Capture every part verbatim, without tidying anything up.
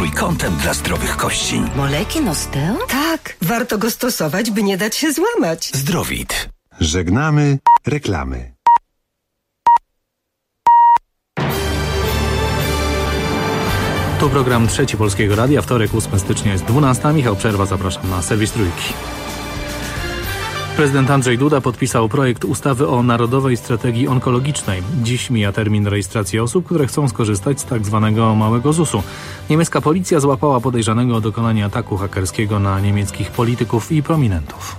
trójkątem dla zdrowych kości. Moleki Nosteo? Tak, warto go stosować, by nie dać się złamać. Zdrowit. Żegnamy reklamy. Tu program Trzeci Polskiego Radia. Wtorek, ósmego stycznia jest dwunasta. Michał Przerwa, zapraszam na serwis Trójki. Prezydent Andrzej Duda podpisał projekt ustawy o Narodowej Strategii Onkologicznej. Dziś mija termin rejestracji osób, które chcą skorzystać z tak zwanego małego zusu. Niemiecka policja złapała podejrzanego o dokonanie ataku hakerskiego na niemieckich polityków i prominentów.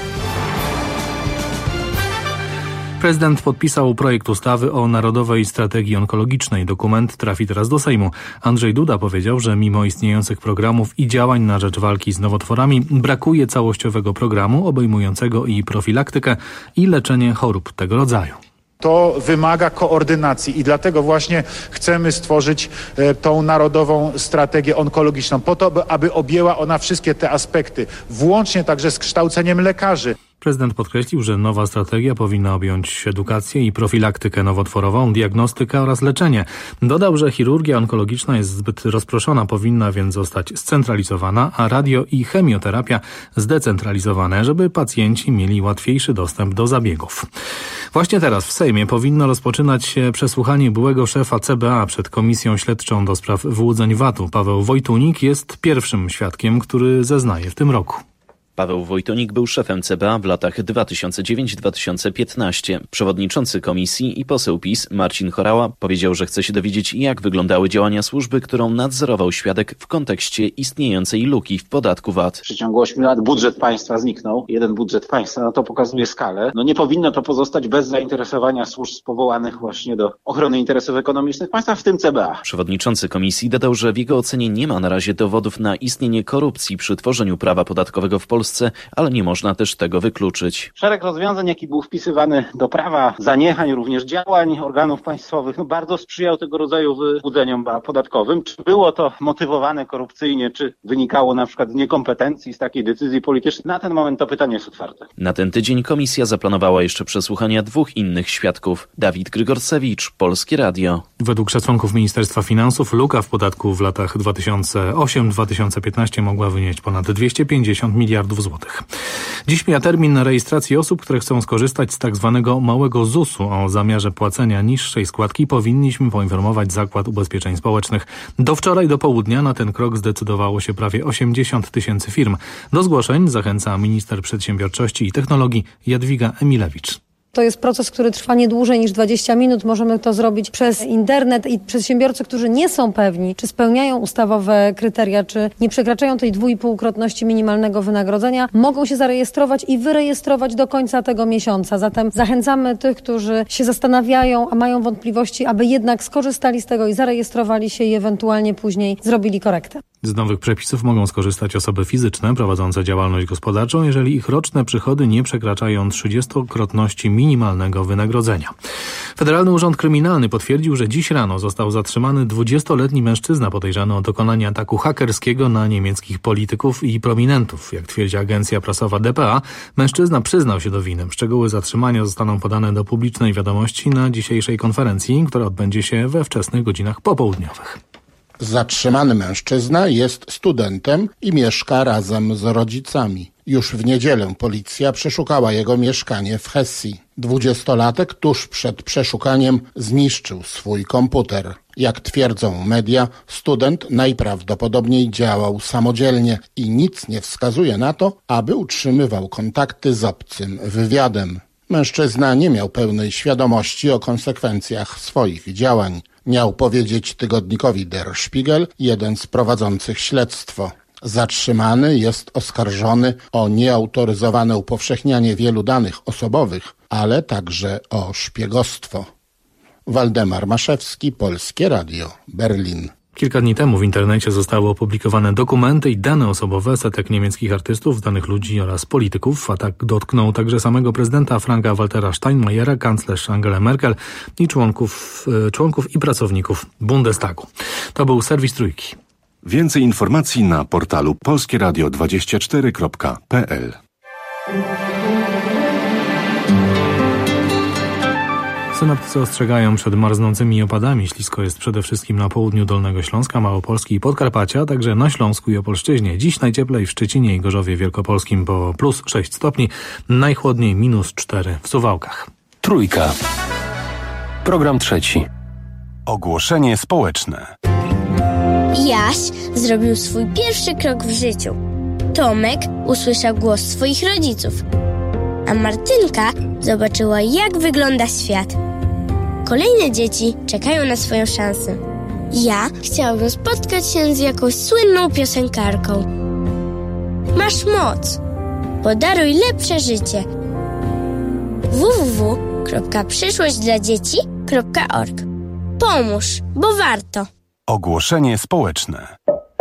Prezydent podpisał projekt ustawy o Narodowej Strategii Onkologicznej. Dokument trafi teraz do Sejmu. Andrzej Duda powiedział, że mimo istniejących programów i działań na rzecz walki z nowotworami brakuje całościowego programu obejmującego i profilaktykę i leczenie chorób tego rodzaju. To wymaga koordynacji i dlatego właśnie chcemy stworzyć e, tą Narodową Strategię Onkologiczną po to, aby objęła ona wszystkie te aspekty, włącznie także z kształceniem lekarzy. Prezydent podkreślił, że nowa strategia powinna objąć edukację i profilaktykę nowotworową, diagnostykę oraz leczenie. Dodał, że chirurgia onkologiczna jest zbyt rozproszona, powinna więc zostać scentralizowana, a radio- i chemioterapia zdecentralizowane, żeby pacjenci mieli łatwiejszy dostęp do zabiegów. Właśnie teraz w Sejmie powinno rozpoczynać się przesłuchanie byłego szefa C B A przed Komisją Śledczą do spraw wyłudzeń V A T-u. Paweł Wojtunik jest pierwszym świadkiem, który zeznaje w tym roku. Paweł Wojtunik był szefem C B A w latach dwa tysiące dziewiątym do dwa tysiące piętnastego. Przewodniczący komisji i poseł PiS Marcin Horała powiedział, że chce się dowiedzieć, jak wyglądały działania służby, którą nadzorował świadek w kontekście istniejącej luki w podatku V A T. W przeciągu ośmiu lat budżet państwa zniknął. Jeden budżet państwa, no to pokazuje skalę. No nie powinno to pozostać bez zainteresowania służb powołanych właśnie do ochrony interesów ekonomicznych państwa, w tym C B A. Przewodniczący komisji dodał, że w jego ocenie nie ma na razie dowodów na istnienie korupcji przy tworzeniu prawa podatkowego w Polsce, ale nie można też tego wykluczyć. Szereg rozwiązań, jaki był wpisywany do prawa, zaniechań, również działań organów państwowych, no bardzo sprzyjał tego rodzaju wyłudzeniom podatkowym. Czy było to motywowane korupcyjnie, czy wynikało na przykład z niekompetencji, z takiej decyzji politycznej? Na ten moment to pytanie jest otwarte. Na ten tydzień komisja zaplanowała jeszcze przesłuchania dwóch innych świadków. Dawid Grygorsewicz, Polskie Radio. Według szacunków Ministerstwa Finansów luka w podatku w latach dwa tysiące ósmym do dwa tysiące piętnastego mogła wynieść ponad dwieście pięćdziesiąt miliardów złotych. Dziś mija termin na rejestrację osób, które chcą skorzystać z tak zwanego małego zusu. O zamiarze płacenia niższej składki powinniśmy poinformować Zakład Ubezpieczeń Społecznych. Do wczoraj do południa na ten krok zdecydowało się prawie osiemdziesiąt tysięcy firm. Do zgłoszeń zachęca minister przedsiębiorczości i technologii Jadwiga Emilewicz. To jest proces, który trwa nie dłużej niż dwadzieścia minut. Możemy to zrobić przez internet i przedsiębiorcy, którzy nie są pewni, czy spełniają ustawowe kryteria, czy nie przekraczają tej dwuipółkrotności minimalnego wynagrodzenia, mogą się zarejestrować i wyrejestrować do końca tego miesiąca. Zatem zachęcamy tych, którzy się zastanawiają, a mają wątpliwości, aby jednak skorzystali z tego i zarejestrowali się i ewentualnie później zrobili korektę. Z nowych przepisów mogą skorzystać osoby fizyczne prowadzące działalność gospodarczą, jeżeli ich roczne przychody nie przekraczają trzydziestokrotności minimalnego wynagrodzenia. Federalny Urząd Kryminalny potwierdził, że dziś rano został zatrzymany dwudziestoletni mężczyzna podejrzany o dokonanie ataku hakerskiego na niemieckich polityków i prominentów. Jak twierdzi agencja prasowa D P A, mężczyzna przyznał się do winy. Szczegóły zatrzymania zostaną podane do publicznej wiadomości na dzisiejszej konferencji, która odbędzie się we wczesnych godzinach popołudniowych. Zatrzymany mężczyzna jest studentem i mieszka razem z rodzicami. Już w niedzielę policja przeszukała jego mieszkanie w Hesji. Dwudziestolatek tuż przed przeszukaniem zniszczył swój komputer. Jak twierdzą media, student najprawdopodobniej działał samodzielnie i nic nie wskazuje na to, aby utrzymywał kontakty z obcym wywiadem. Mężczyzna nie miał pełnej świadomości o konsekwencjach swoich działań. Miał powiedzieć tygodnikowi Der Spiegel, jeden z prowadzących śledztwo. Zatrzymany jest oskarżony o nieautoryzowane upowszechnianie wielu danych osobowych, ale także o szpiegostwo. Waldemar Maszewski, Polskie Radio, Berlin. Kilka dni temu w internecie zostały opublikowane dokumenty i dane osobowe setek niemieckich artystów, znanych ludzi oraz polityków. Atak dotknął także samego prezydenta Franka-Waltera Steinmeiera, kanclerz Angelę Merkel i członków, członków i pracowników Bundestagu. To był serwis Trójki. Więcej informacji na portalu polskie radio dwadzieścia cztery kropka p l. Synoptycy ostrzegają przed marznącymi opadami. Ślisko jest przede wszystkim na południu Dolnego Śląska, Małopolski i Podkarpacia, także na Śląsku i Opolszczyźnie. Dziś najcieplej w Szczecinie i Gorzowie Wielkopolskim po plus sześć stopni, najchłodniej minus cztery w Suwałkach. Trójka. Program trzeci. Ogłoszenie społeczne. Jaś zrobił swój pierwszy krok w życiu. Tomek usłyszał głos swoich rodziców, a Martynka zobaczyła, jak wygląda świat. Kolejne dzieci czekają na swoją szansę. Ja chciałabym spotkać się z jakąś słynną piosenkarką. Masz moc. Podaruj lepsze życie. w w w kropka przyszłość dla dzieci kropka org. Pomóż, bo warto. Ogłoszenie społeczne.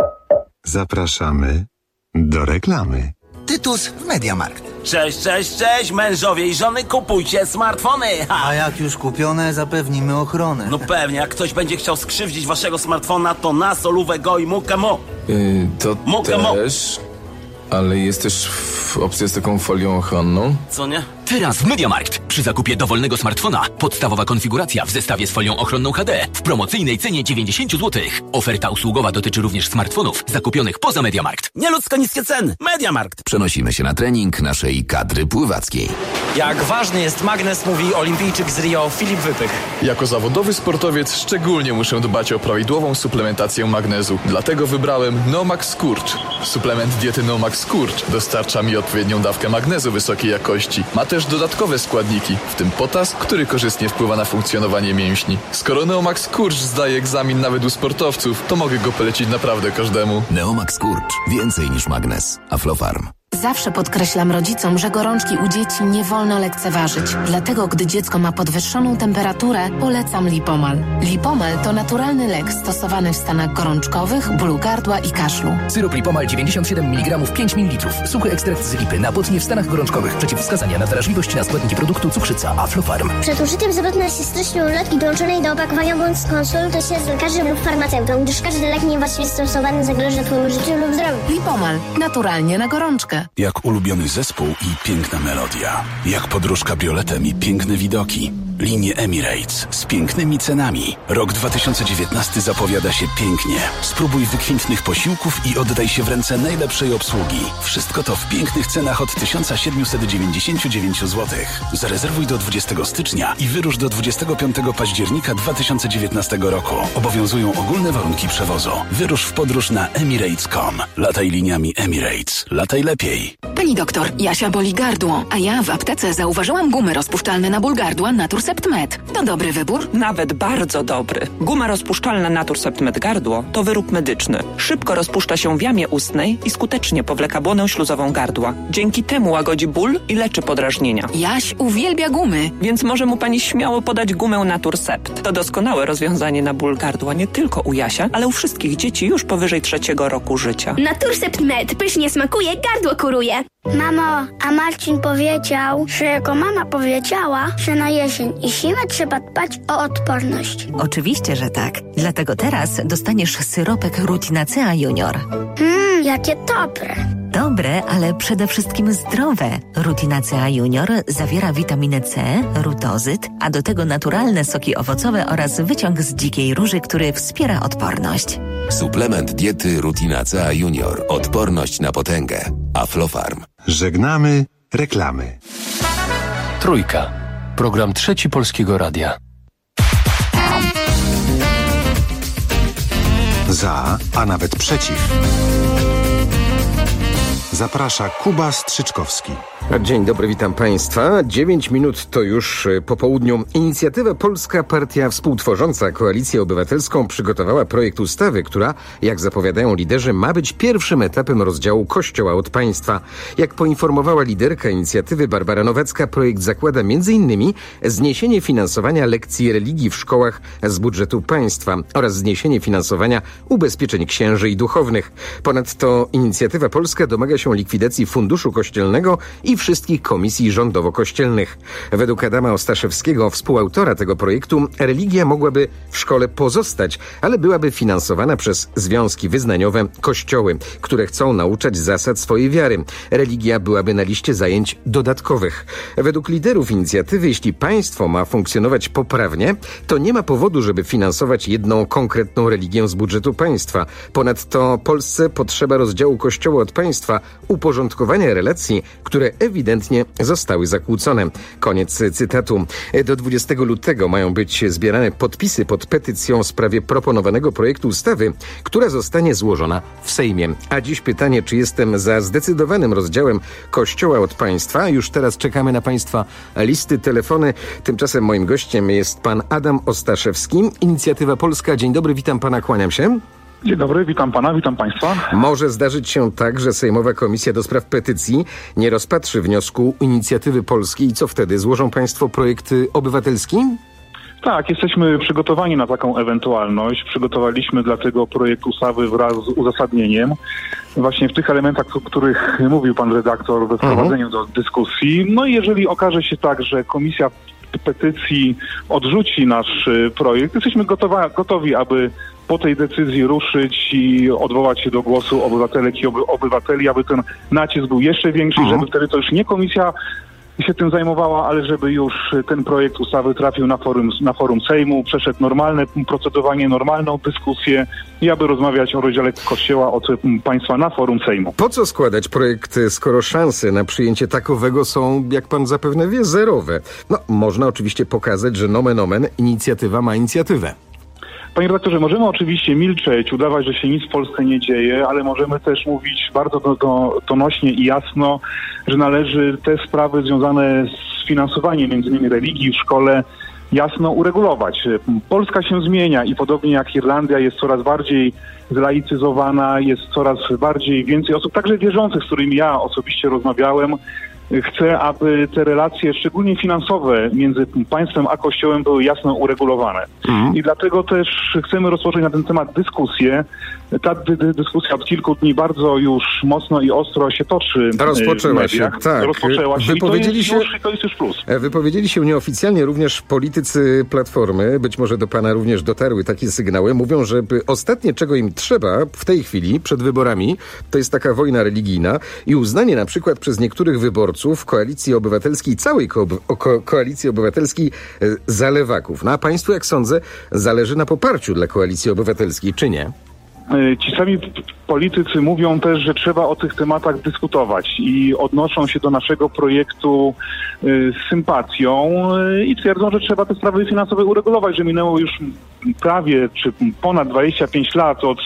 Zapraszamy do reklamy. Tytus w MediaMarkt. Cześć, cześć, cześć, mężowie i żony, kupujcie smartfony! Ha. A jak już kupione, zapewnimy ochronę. No pewnie, jak ktoś będzie chciał skrzywdzić waszego smartfona, to na solówę go i mukę mu. Yy, to mukę też, ale jest też opcja z taką folią ochronną. Co nie? Teraz w MediaMarkt. Przy zakupie dowolnego smartfona podstawowa konfiguracja w zestawie z folią ochronną H D w promocyjnej cenie dziewięćdziesiąt złotych. Oferta usługowa dotyczy również smartfonów zakupionych poza MediaMarkt. Nieludzko niskie ceny. MediaMarkt. Przenosimy się na trening naszej kadry pływackiej. Jak ważny jest magnes, mówi olimpijczyk z Rio Filip Wypych. Jako zawodowy sportowiec szczególnie muszę dbać o prawidłową suplementację magnezu. Dlatego wybrałem Nomax Skurcz. Suplement diety Nomax Skurcz dostarcza mi odpowiednią dawkę magnezu wysokiej jakości. Ma też dodatkowe składniki, w tym potas, który korzystnie wpływa na funkcjonowanie mięśni. Skoro Neomax Skurcz zdaje egzamin nawet u sportowców, to mogę go polecić naprawdę każdemu. Neomax Skurcz. Więcej niż magnes. Aflofarm. Zawsze podkreślam rodzicom, że gorączki u dzieci nie wolno lekceważyć. Dlatego, gdy dziecko ma podwyższoną temperaturę, polecam Lipomal. Lipomal to naturalny lek stosowany w stanach gorączkowych, bólu gardła i kaszlu. Syrop Lipomal dziewięćdziesiąt siedem miligramów, pięć mililitrów. Suchy ekstrakt z lipy na potnie w stanach gorączkowych. Przeciwwskazania na wrażliwość na składniki produktu cukrzyca Aflofarm. Przed użyciem zapewne się stycznej ulotki dołączonej do opakowania bądź skonsultuj się z lekarzem lub farmaceutą, gdyż każdy lek niewłaściwie stosowany zagraża twojemu życiu lub zdrowiu. Lipomal. Naturalnie na gorączkę. Jak ulubiony zespół i piękna melodia. Jak podróż kabrioletem i piękne widoki. Linie Emirates z pięknymi cenami. Rok dwa tysiące dziewiętnasty zapowiada się pięknie. Spróbuj wykwintnych posiłków i oddaj się w ręce najlepszej obsługi. Wszystko to w pięknych cenach od tysiąc siedemset dziewięćdziesiąt dziewięć złotych. Zarezerwuj do dwudziestego stycznia i wyrusz do dwudziestego piątego października dwa tysiące dziewiętnastego roku. Obowiązują ogólne warunki przewozu. Wyrusz w podróż na emirates kropka com. Lataj liniami Emirates. Lataj lepiej. Pani doktor, Jasia boli gardło, a ja w aptece zauważyłam gumy rozpuszczalne na ból gardła Naturcept Med. To dobry wybór? Nawet bardzo dobry. Guma rozpuszczalna Naturcept Med gardło to wyrób medyczny. Szybko rozpuszcza się w jamie ustnej i skutecznie powleka błonę śluzową gardła. Dzięki temu łagodzi ból i leczy podrażnienia. Jaś uwielbia gumy. Więc może mu pani śmiało podać gumę Naturcept. To doskonałe rozwiązanie na ból gardła nie tylko u Jasia, ale u wszystkich dzieci już powyżej trzeciego roku życia. Naturcept Med pysznie smakuje, gardło kuruje. Mamo, a Marcin powiedział, że jego mama powiedziała, że na jesień i zimę trzeba dbać o odporność. Oczywiście, że tak. Dlatego teraz dostaniesz syropek Rutinacea Junior. Mmm, jakie dobre. Dobre, ale przede wszystkim zdrowe. Rutinacea Junior zawiera witaminę C, rutozyt, a do tego naturalne soki owocowe oraz wyciąg z dzikiej róży, który wspiera odporność. Suplement diety Rutinacea Junior. Odporność na potęgę. Aflofarm. Żegnamy reklamy. Trójka. Program trzeci Polskiego Radia. Za, a nawet przeciw. Zaprasza Kuba Strzyczkowski. Dzień dobry, witam Państwa. Dziewięć minut to już po południu. Inicjatywa Polska Partia Współtworząca Koalicję Obywatelską przygotowała projekt ustawy, która, jak zapowiadają liderzy, ma być pierwszym etapem rozdziału Kościoła od państwa. Jak poinformowała liderka inicjatywy Barbara Nowacka, projekt zakłada między innymi zniesienie finansowania lekcji religii w szkołach z budżetu państwa oraz zniesienie finansowania ubezpieczeń księży i duchownych. Ponadto inicjatywa polska domaga się likwidacji Funduszu Kościelnego i wszystkich komisji rządowo-kościelnych. Według Adama Ostaszewskiego, współautora tego projektu, religia mogłaby w szkole pozostać, ale byłaby finansowana przez związki wyznaniowe, kościoły, które chcą nauczać zasad swojej wiary. Religia byłaby na liście zajęć dodatkowych. Według liderów inicjatywy, jeśli państwo ma funkcjonować poprawnie, to nie ma powodu, żeby finansować jedną konkretną religię z budżetu państwa. Ponadto Polsce potrzeba rozdziału Kościoła od państwa, uporządkowania relacji, które ewidentnie zostały zakłócone. Koniec cytatu. Do dwudziestego lutego mają być zbierane podpisy pod petycją w sprawie proponowanego projektu ustawy, która zostanie złożona w Sejmie. A dziś pytanie, czy jestem za zdecydowanym rozdziałem Kościoła od państwa? Już teraz czekamy na państwa listy, telefony. Tymczasem moim gościem jest pan Adam Ostaszewski, Inicjatywa Polska. Dzień dobry, witam pana, kłaniam się. Dzień dobry, witam pana, witam państwa. Może zdarzyć się tak, że Sejmowa Komisja do Spraw Petycji nie rozpatrzy wniosku Inicjatywy Polskiej i co wtedy? Złożą państwo projekt obywatelski? Tak, jesteśmy przygotowani na taką ewentualność. Przygotowaliśmy dlatego projekt ustawy wraz z uzasadnieniem. Właśnie w tych elementach, o których mówił pan redaktor we wprowadzeniu uh-huh. do dyskusji. No i jeżeli okaże się tak, że Komisja Petycji odrzuci nasz projekt, jesteśmy gotowa, gotowi, aby po tej decyzji ruszyć i odwołać się do głosu obywatelek i oby, obywateli, aby ten nacisk był jeszcze większy, uh-huh. żeby wtedy to już nie komisja się tym zajmowała, ale żeby już ten projekt ustawy trafił na forum, na forum Sejmu, przeszedł normalne procedowanie, normalną dyskusję i aby rozmawiać o rozdziale Kościoła od państwa na forum Sejmu. Po co składać projekt, skoro szanse na przyjęcie takowego są, jak pan zapewne wie, zerowe? No, można oczywiście pokazać, że nomen omen inicjatywa ma inicjatywę. Panie redaktorze, możemy oczywiście milczeć, udawać, że się nic w Polsce nie dzieje, ale możemy też mówić bardzo do, do, donośnie i jasno, że należy te sprawy związane z finansowaniem między innymi religii w szkole jasno uregulować. Polska się zmienia i podobnie jak Irlandia jest coraz bardziej zlaicyzowana, jest coraz bardziej więcej osób, także wierzących, z którymi ja osobiście rozmawiałem. Chcę, aby te relacje, szczególnie finansowe, między państwem a Kościołem były jasno uregulowane. Mhm. I dlatego też chcemy rozpocząć na ten temat dyskusję. Ta dy- dy- dyskusja od kilku dni bardzo już mocno i ostro się toczy. Rozpoczęła w mediach. się, tak. Rozpoczęła się Wypowiedzieli i to jest, się, już, to jest już plus. Wypowiedzieli się nieoficjalnie również politycy Platformy, być może do pana również dotarły takie sygnały, mówią, że ostatnie, czego im trzeba w tej chwili, przed wyborami, to jest taka wojna religijna i uznanie na przykład przez niektórych wyborców Koalicji Obywatelskiej, całej ko- ko- Koalicji Obywatelskiej e, za lewaków. No a państwu, jak sądzę, zależy na poparciu dla Koalicji Obywatelskiej, czy nie? Ci sami politycy mówią też, że trzeba o tych tematach dyskutować i odnoszą się do naszego projektu y, z sympatią y, i twierdzą, że trzeba te sprawy finansowe uregulować, że minęło już prawie czy ponad dwadzieścia pięć lat od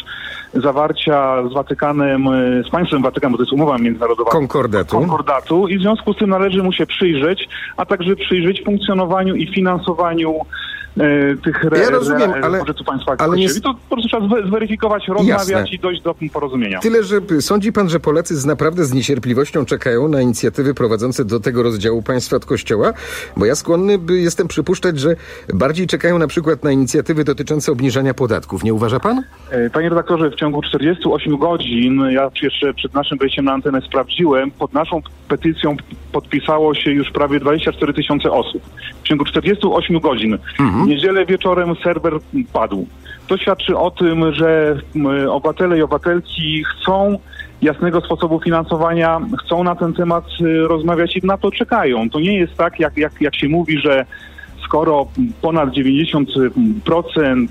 zawarcia z Watykanem, z państwem Watykanu, bo to jest umowa międzynarodowa. Konkordatu. Konkordatu i w związku z tym należy mu się przyjrzeć, a także przyjrzeć funkcjonowaniu i finansowaniu e, tych re, ja rozumiem, re, ale, budżetu państwa. Ale nie... I to po prostu trzeba zweryfikować, rozmawiać Jasne. i dojść do porozumienia. Tyle, że sądzi pan, że Polacy z naprawdę z niecierpliwością czekają na inicjatywy prowadzące do tego rozdziału państwa od Kościoła? Bo ja skłonny by jestem przypuszczać, że bardziej czekają na przykład na inicjatywy dotyczące obniżania podatków. Nie uważa pan? Panie redaktorze, w ciągu czterdziestu ośmiu godzin, ja jeszcze przed naszym wejściem na antenę sprawdziłem, pod naszą petycją podpisało się już prawie dwadzieścia cztery tysiące osób. W ciągu czterdziestu ośmiu godzin. Mhm. W niedzielę wieczorem serwer padł. To świadczy o tym, że obywatele i obywatelki chcą jasnego sposobu finansowania, chcą na ten temat rozmawiać i na to czekają. To nie jest tak, jak, jak, jak się mówi, że skoro ponad dziewięćdziesiąt procent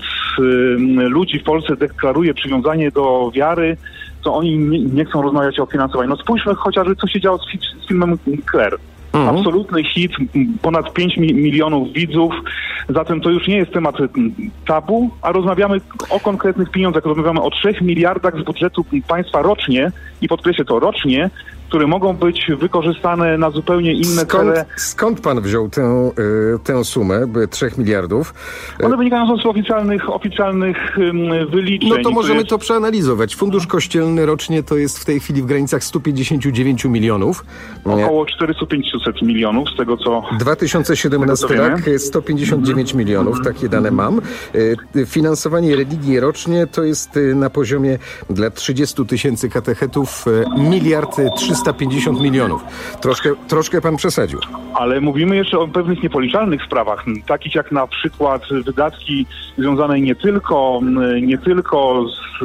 ludzi w Polsce deklaruje przywiązanie do wiary, to oni nie, nie chcą rozmawiać o finansowaniu. No spójrzmy chociażby, co się działo z, fi- z filmem Claire. Mhm. Absolutny hit, ponad pięć milionów widzów, zatem to już nie jest temat tabu, a rozmawiamy o konkretnych pieniądzach, rozmawiamy o trzech miliardach z budżetu państwa rocznie i podkreślę to rocznie, które mogą być wykorzystane na zupełnie inne skąd, cele. Skąd pan wziął tę, y, tę sumę, trzech miliardów? One wynikają z oficjalnych, oficjalnych y, wyliczeń. No to możemy jest... to przeanalizować. Fundusz kościelny rocznie to jest w tej chwili w granicach sto pięćdziesiąt dziewięć milionów. Około czterysta pięćdziesiąt milionów z tego, co... dwa tysiące siedemnasty rok sto pięćdziesiąt dziewięć milionów, takie dane mam. Finansowanie religii rocznie to jest na poziomie dla trzydziestu tysięcy katechetów miliard trzysta pięćdziesiąt milionów. Troszkę, troszkę pan przesadził. Ale mówimy jeszcze o pewnych niepoliczalnych sprawach, takich jak na przykład wydatki związane nie tylko, nie tylko z,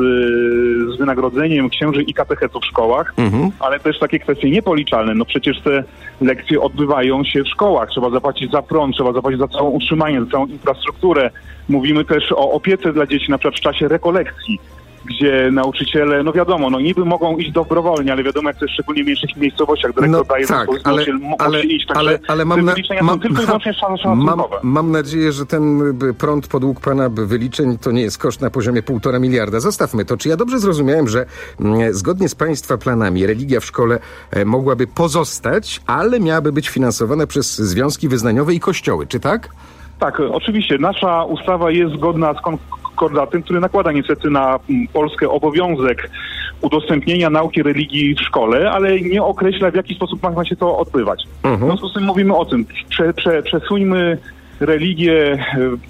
z wynagrodzeniem księży i katechetów w szkołach, mhm. ale też takie kwestie niepoliczalne. No przecież te lekcje odbywają się w szkołach. Trzeba zapłacić za prąd, trzeba zapłacić za całe utrzymanie, za całą infrastrukturę. Mówimy też o opiece dla dzieci, na przykład w czasie rekolekcji, gdzie nauczyciele, no wiadomo, no niby mogą iść dobrowolnie, ale wiadomo, jak to jest szczególnie w mniejszych miejscowościach, dyrektor no, daje tak, ale, ale, iść, także ale, ale mam, na, mam, tylko i wyłącznie mam, mam nadzieję, że ten prąd podług pana wyliczeń to nie jest koszt na poziomie półtora miliarda. Zostawmy to. Czy ja dobrze zrozumiałem, że m, zgodnie z państwa planami religia w szkole e, mogłaby pozostać, ale miałaby być finansowana przez związki wyznaniowe i kościoły, czy tak? Tak, oczywiście. Nasza ustawa jest zgodna z konkordatem, który nakłada niestety na Polskę obowiązek udostępnienia nauki religii w szkole, ale nie określa, w jaki sposób ma się to odbywać. Mhm. W związku z tym mówimy o tym. Prze, prze, przesuńmy religię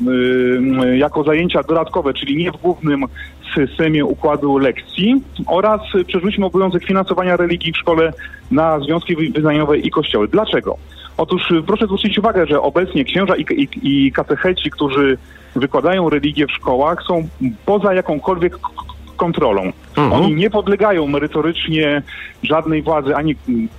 y, y, jako zajęcia dodatkowe, czyli nie w głównym systemie układu lekcji, oraz przerzućmy obowiązek finansowania religii w szkole na związki wyznaniowe i kościoły. Dlaczego? Otóż proszę zwrócić uwagę, że obecnie księża i, i, i katecheci, którzy wykładają religię w szkołach, są poza jakąkolwiek k- kontrolą. Mhm. Oni nie podlegają merytorycznie żadnej władzy, ani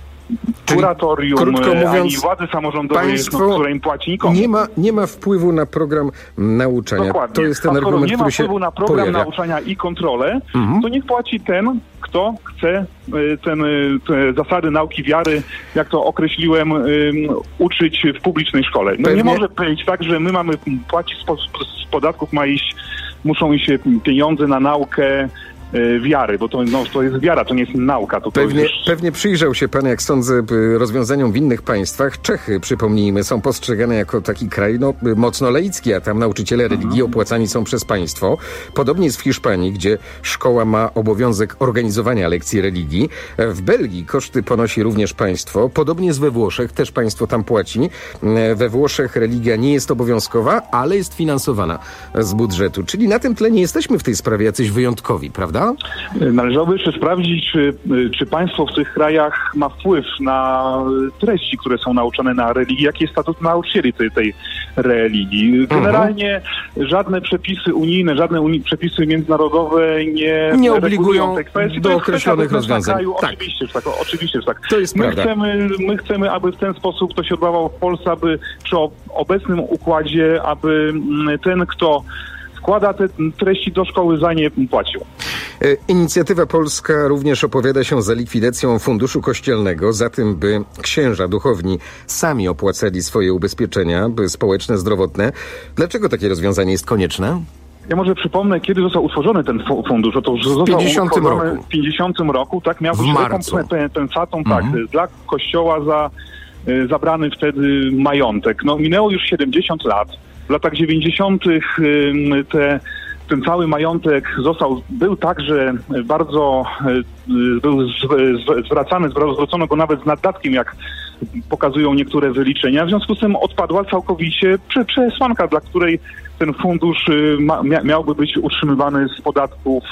kuratorium, krótko mówiąc, ani władzy samorządowej, państwo no, która im płaci nikomu. Nie ma, nie ma wpływu na program nauczania. Dokładnie. To jest ten A argument, nie ma który się wpływu na program pojawia. nauczania i kontrolę, mhm. to niech płaci ten, kto chce ten, te zasady nauki wiary, jak to określiłem, um, uczyć w publicznej szkole. No Pewnie. Nie może być tak, że my mamy płacić z, z podatków, ma iść, muszą iść pieniądze na naukę wiary, bo to, no, to jest wiara, to nie jest nauka. To pewnie, to już... pewnie przyjrzał się pan, jak sądzę, rozwiązaniom w innych państwach. Czechy, przypomnijmy, są postrzegane jako taki kraj no, mocno laicki, a tam nauczyciele religii opłacani są przez państwo. Podobnie jest w Hiszpanii, gdzie szkoła ma obowiązek organizowania lekcji religii. W Belgii koszty ponosi również państwo. Podobnie jest we Włoszech, też państwo tam płaci. We Włoszech religia nie jest obowiązkowa, ale jest finansowana z budżetu. Czyli na tym tle nie jesteśmy w tej sprawie jacyś wyjątkowi, prawda? Należałoby jeszcze sprawdzić, czy, czy państwo w tych krajach ma wpływ na treści, które są nauczane na religii, jaki jest statut nauczycieli tej, tej religii. Generalnie uh-huh. żadne przepisy unijne, żadne uni- przepisy międzynarodowe nie, nie obligują tej kwestii. do określonych rozwiązań. Kraju. Tak. Oczywiście, że tak. Oczywiście, że tak. To jest my prawda. chcemy, my chcemy, aby w ten sposób to się odbywało w Polsce, aby przy obecnym układzie, aby ten, kto wkłada te treści do szkoły, za nie płacił. Inicjatywa Polska również opowiada się za likwidacją Funduszu Kościelnego, za tym, by księża duchowni sami opłacali swoje ubezpieczenia społeczne, zdrowotne. Dlaczego takie rozwiązanie jest konieczne? Ja może przypomnę, kiedy został utworzony ten fundusz. To w pięćdziesiątym roku. W pięćdziesiątym roku, tak, miał w być mhm. rekompensatą tak, dla Kościoła za y, zabrany wtedy majątek. No minęło już siedemdziesiąt lat. W latach dziewięćdziesiątych y, te ten cały majątek został, był także bardzo, był zwracany, zwrócono go nawet z naddatkiem, jak pokazują niektóre wyliczenia. W związku z tym odpadła całkowicie przesłanka, dla której ten fundusz ma, miałby być utrzymywany z podatków.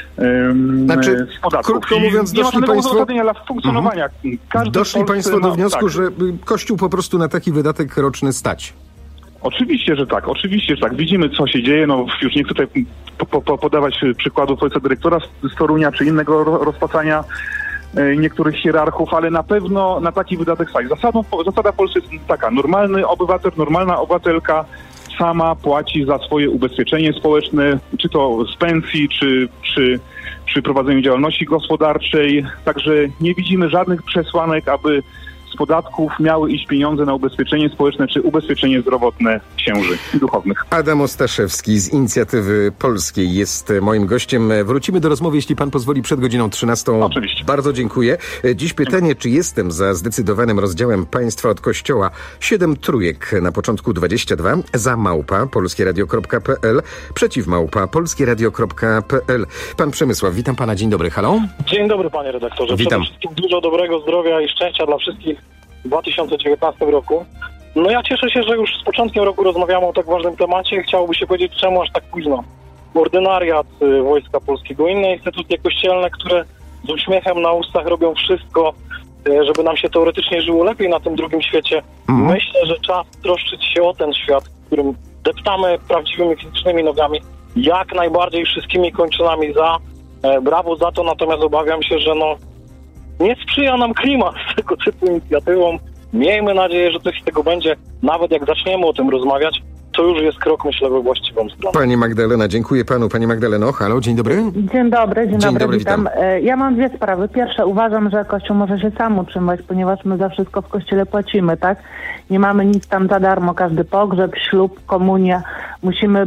Znaczy, z podatków. Krótko mówiąc, nie doszli ma państwo uzasadnienia dla funkcjonowania. Mhm. Doszli państwo do wniosku, tak. że Kościół po prostu na taki wydatek roczny stać. Oczywiście, że tak, oczywiście, że tak. Widzimy, co się dzieje. No, już nie chcę tutaj po, po, podawać przykładów ojca dyrektora z Torunia, czy innego rozpacania e, niektórych hierarchów, ale na pewno na taki wydatek stać. Zasadą, zasada Polski jest taka. Normalny obywatel, normalna obywatelka sama płaci za swoje ubezpieczenie społeczne, czy to z pensji, czy przy, przy prowadzeniu działalności gospodarczej. Także nie widzimy żadnych przesłanek, aby z podatków miały iść pieniądze na ubezpieczenie społeczne czy ubezpieczenie zdrowotne księży i duchownych. Adam Ostaszewski z Inicjatywy Polskiej jest moim gościem. Wrócimy do rozmowy, jeśli pan pozwoli, przed godziną trzynastą. Oczywiście. Bardzo dziękuję. Dziś pytanie, czy jestem za zdecydowanym rozdziałem państwa od Kościoła? Siedem trójek na początku dwadzieścia dwa, za małpa polskieradio kropka p l, przeciw małpa polskieradio kropka p l. Pan Przemysław, witam pana, dzień dobry, halo. Dzień dobry, panie redaktorze. Witam. Przede wszystkim dużo dobrego zdrowia i szczęścia dla wszystkich w dwa tysiące dziewiętnastym roku. No ja cieszę się, że już z początkiem roku rozmawiamy o tak ważnym temacie. Chciałoby się powiedzieć, czemu aż tak późno. Ordynariat Wojska Polskiego, inne instytucje kościelne, które z uśmiechem na ustach robią wszystko, żeby nam się teoretycznie żyło lepiej na tym drugim świecie. Mhm. Myślę, że czas troszczyć się o ten świat, w którym deptamy prawdziwymi fizycznymi nogami, jak najbardziej wszystkimi kończynami za. E, brawo za to, natomiast obawiam się, że no nie sprzyja nam klimat z tego typu inicjatywom. Miejmy nadzieję, że coś z tego będzie. Nawet jak zaczniemy o tym rozmawiać, to już jest krok, myślę, we właściwą stronę. Pani Magdalena, dziękuję panu. Pani Magdaleno, halo, dzień dobry. Dzień dobry, dzień, dzień dobry, dobry, witam. witam. Ja mam dwie sprawy. Pierwsze, uważam, że Kościół może się sam utrzymać, ponieważ my za wszystko w Kościele płacimy, tak? Nie mamy nic tam za darmo. Każdy pogrzeb, ślub, komunia. Musimy y,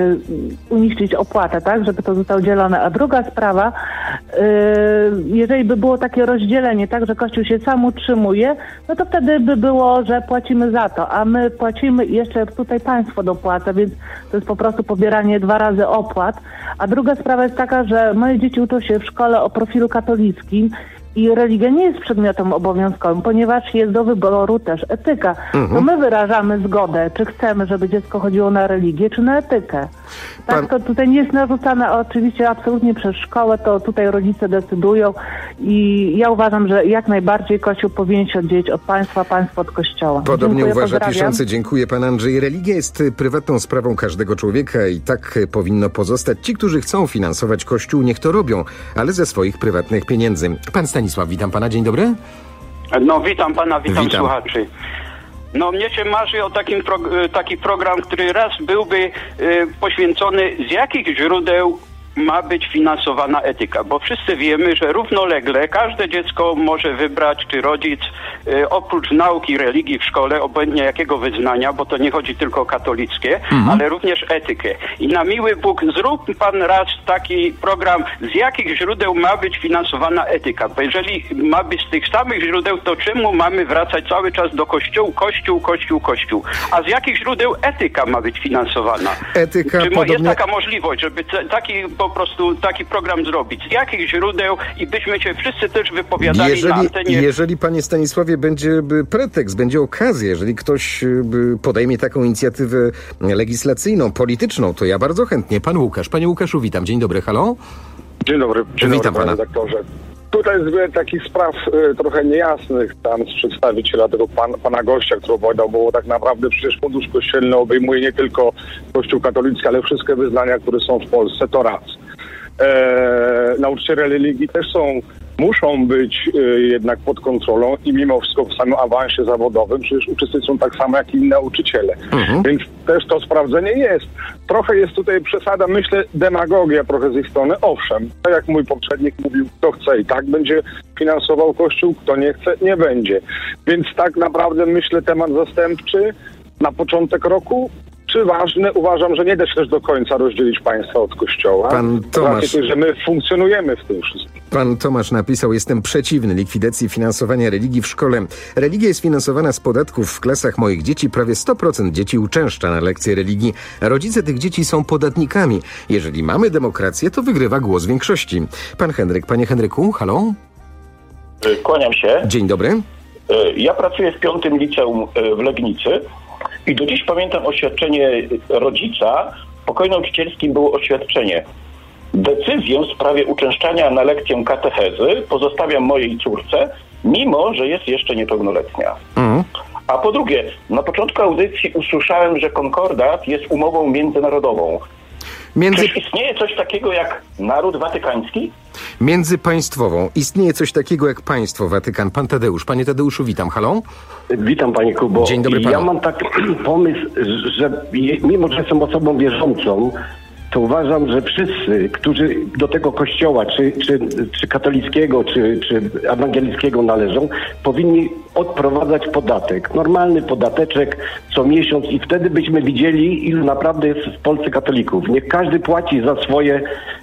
uniszczyć opłatę, tak? Żeby to zostało dzielone. A druga sprawa, y, jeżeli by było takie rozdzielenie, tak? Że Kościół się sam utrzymuje, no to wtedy by było, że płacimy za to. A my płacimy i jeszcze tutaj państwo dopłaca, więc to jest po prostu pobieranie dwa razy opłat. A druga sprawa jest taka, że moje dzieci uczą się w szkole o profilu katolickim i religia nie jest przedmiotem obowiązkowym, ponieważ jest do wyboru też etyka. Mhm. To my wyrażamy zgodę, czy chcemy, żeby dziecko chodziło na religię, czy na etykę. Tak, Pan... to tutaj nie jest narzucane oczywiście absolutnie przez szkołę, to tutaj rodzice decydują i ja uważam, że jak najbardziej Kościół powinien się oddzielić od państwa, państwo od Kościoła. Podobnie dziękuję, uważa pozdrawiam. Piszący, dziękuję pan Andrzej. Religia jest prywatną sprawą każdego człowieka i tak powinno pozostać. Ci, którzy chcą finansować Kościół, niech to robią, ale ze swoich prywatnych pieniędzy. Pan Stanisław, witam pana, dzień dobry. No witam pana, witam, witam. słuchaczy. No mnie się marzy o takim pro, taki program, który raz byłby y, poświęcony, z jakich źródeł ma być finansowana etyka, bo wszyscy wiemy, że równolegle każde dziecko może wybrać, czy rodzic, y, oprócz nauki religii w szkole, obojętnie jakiego wyznania, bo to nie chodzi tylko o katolickie, mhm. ale również etykę. I na miły Bóg, zrób pan raz taki program, z jakich źródeł ma być finansowana etyka, bo jeżeli ma być z tych samych źródeł, to czemu mamy wracać cały czas do kościołu, kościół, kościół, kościół? A z jakich źródeł etyka ma być finansowana? Etyka Czy podobnie... jest taka możliwość, żeby te, taki po prostu taki program zrobić? Z jakich źródeł? I byśmy się wszyscy też wypowiadali jeżeli, na antenie. Jeżeli, panie Stanisławie, będzie pretekst, będzie okazja, jeżeli ktoś podejmie taką inicjatywę legislacyjną, polityczną, to ja bardzo chętnie. Pan Łukasz. Panie Łukaszu, witam. Dzień dobry, halo. Dzień dobry. Dzień witam dobry, pana. Redaktorze. Tutaj jest wiele takich spraw y, trochę niejasnych tam z przedstawiciela tego pan, pana gościa, który opowiadał, bo tak naprawdę przecież fundusz kościelny obejmuje nie tylko Kościół katolicki, ale wszystkie wyznania, które są w Polsce, to raz. E, nauczyciele religii też są, muszą być y, jednak pod kontrolą i mimo wszystko w samym awansie zawodowym przecież uczestniczą tak samo jak inni nauczyciele. Mhm. Więc też to sprawdzenie jest. Trochę jest tutaj przesada, myślę, demagogia trochę z ich strony. Owszem, tak jak mój poprzednik mówił, kto chce i tak będzie finansował Kościół, kto nie chce, nie będzie. Więc tak naprawdę myślę, temat zastępczy na początek roku. Czy ważne? Uważam, że nie da się też do końca rozdzielić państwa od Kościoła. Pan Tomasz, to, że my funkcjonujemy w tym wszystkim. Pan Tomasz napisał, jestem przeciwny likwidacji finansowania religii w szkole. Religia jest finansowana z podatków w klasach moich dzieci. Prawie sto procent dzieci uczęszcza na lekcje religii. Rodzice tych dzieci są podatnikami. Jeżeli mamy demokrację, to wygrywa głos większości. Pan Henryk, panie Henryku, halo? Kłaniam się. Dzień dobry. Ja pracuję w piątym liceum w Legnicy. I do dziś pamiętam oświadczenie rodzica. W pokoju nauczycielskim było oświadczenie. Decyzję w sprawie uczęszczania na lekcję katechezy pozostawiam mojej córce, mimo że jest jeszcze niepełnoletnia. Mhm. A po drugie, na początku audycji usłyszałem, że konkordat jest umową międzynarodową. Między... Czy istnieje coś takiego jak naród watykański? Międzypaństwową. Istnieje coś takiego jak państwo Watykan. Pan Tadeusz. Panie Tadeuszu, witam. Halo? Witam, panie Kubo. Dzień dobry panu. Ja mam taki pomysł, że mimo, że jestem osobą wierzącą, to uważam, że wszyscy, którzy do tego kościoła, czy, czy, czy katolickiego, czy, czy ewangelickiego należą, powinni odprowadzać podatek. Normalny podateczek co miesiąc i wtedy byśmy widzieli, ilu naprawdę jest w Polsce katolików. Niech każdy płaci za swoje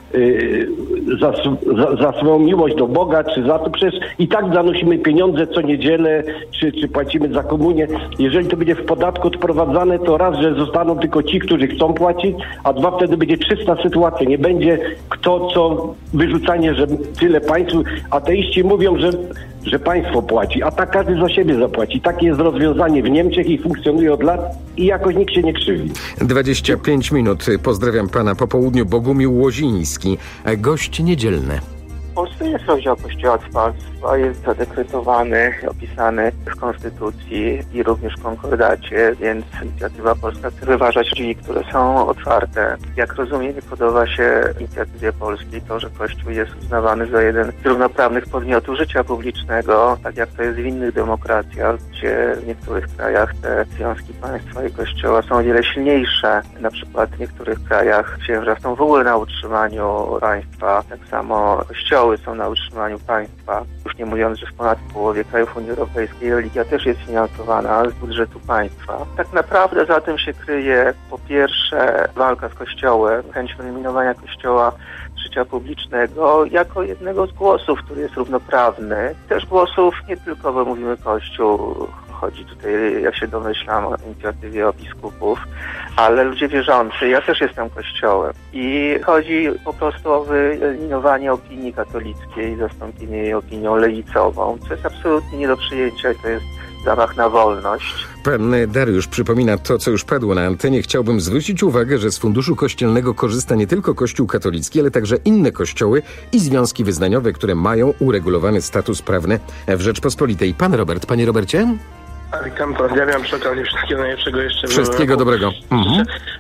Yy, za, za, za swoją miłość do Boga, czy za to przecież i tak zanosimy pieniądze co niedzielę, czy, czy płacimy za komunię. Jeżeli to będzie w podatku odprowadzane, to raz, że zostaną tylko ci, którzy chcą płacić, a dwa, wtedy będzie czysta sytuacja. Nie będzie kto co wyrzucanie, że tyle państwu. Ateiści mówią, że że państwo płaci, a tak każdy za siebie zapłaci. Takie jest rozwiązanie w Niemczech i funkcjonuje od lat i jakoś nikt się nie krzywi. dwadzieścia pięć minut. Pozdrawiam pana po południu. Bogumił Łoziński, gość niedzielny. W Polsce jest rozdział kościołactwa, jest zadekretowany, opisany w Konstytucji i również w Konkordacie, więc inicjatywa polska chce wyważać drzwi, które są otwarte. Jak rozumiem, nie podoba się inicjatywie polskiej to, że Kościół jest uznawany za jeden z równoprawnych podmiotów życia publicznego, tak jak to jest w innych demokracjach, gdzie w niektórych krajach te związki państwa i Kościoła są o wiele silniejsze. Na przykład w niektórych krajach księża są w ogóle na utrzymaniu państwa, tak samo kościoły są na utrzymaniu państwa. Już nie mówiąc, że w ponad połowie krajów Unii Europejskiej religia też jest finansowana z budżetu państwa. Tak naprawdę za tym się kryje po pierwsze walka z Kościołem, chęć wyeliminowania Kościoła z życia publicznego jako jednego z głosów, który jest równoprawny. Też głosów nie tylko, bo mówimy Kościół, chodzi tutaj, jak się domyślam, o inicjatywie o biskupów, ale ludzie wierzący, ja też jestem Kościołem. I chodzi po prostu o wyeliminowanie opinii katolickiej i zastąpienie jej opinią lewicową, co jest absolutnie nie do przyjęcia i to jest zamach na wolność. Pan Dariusz przypomina to, co już padło na antenie. Chciałbym zwrócić uwagę, że z Funduszu Kościelnego korzysta nie tylko Kościół katolicki, ale także inne kościoły i związki wyznaniowe, które mają uregulowany status prawny w Rzeczpospolitej. Pan Robert, panie Robercie? Witam, pozdrawiam przy okazji wszystkiego najlepszego jeszcze. Wszystkiego dobrego. Mhm.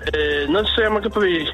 No co ja mogę powiedzieć?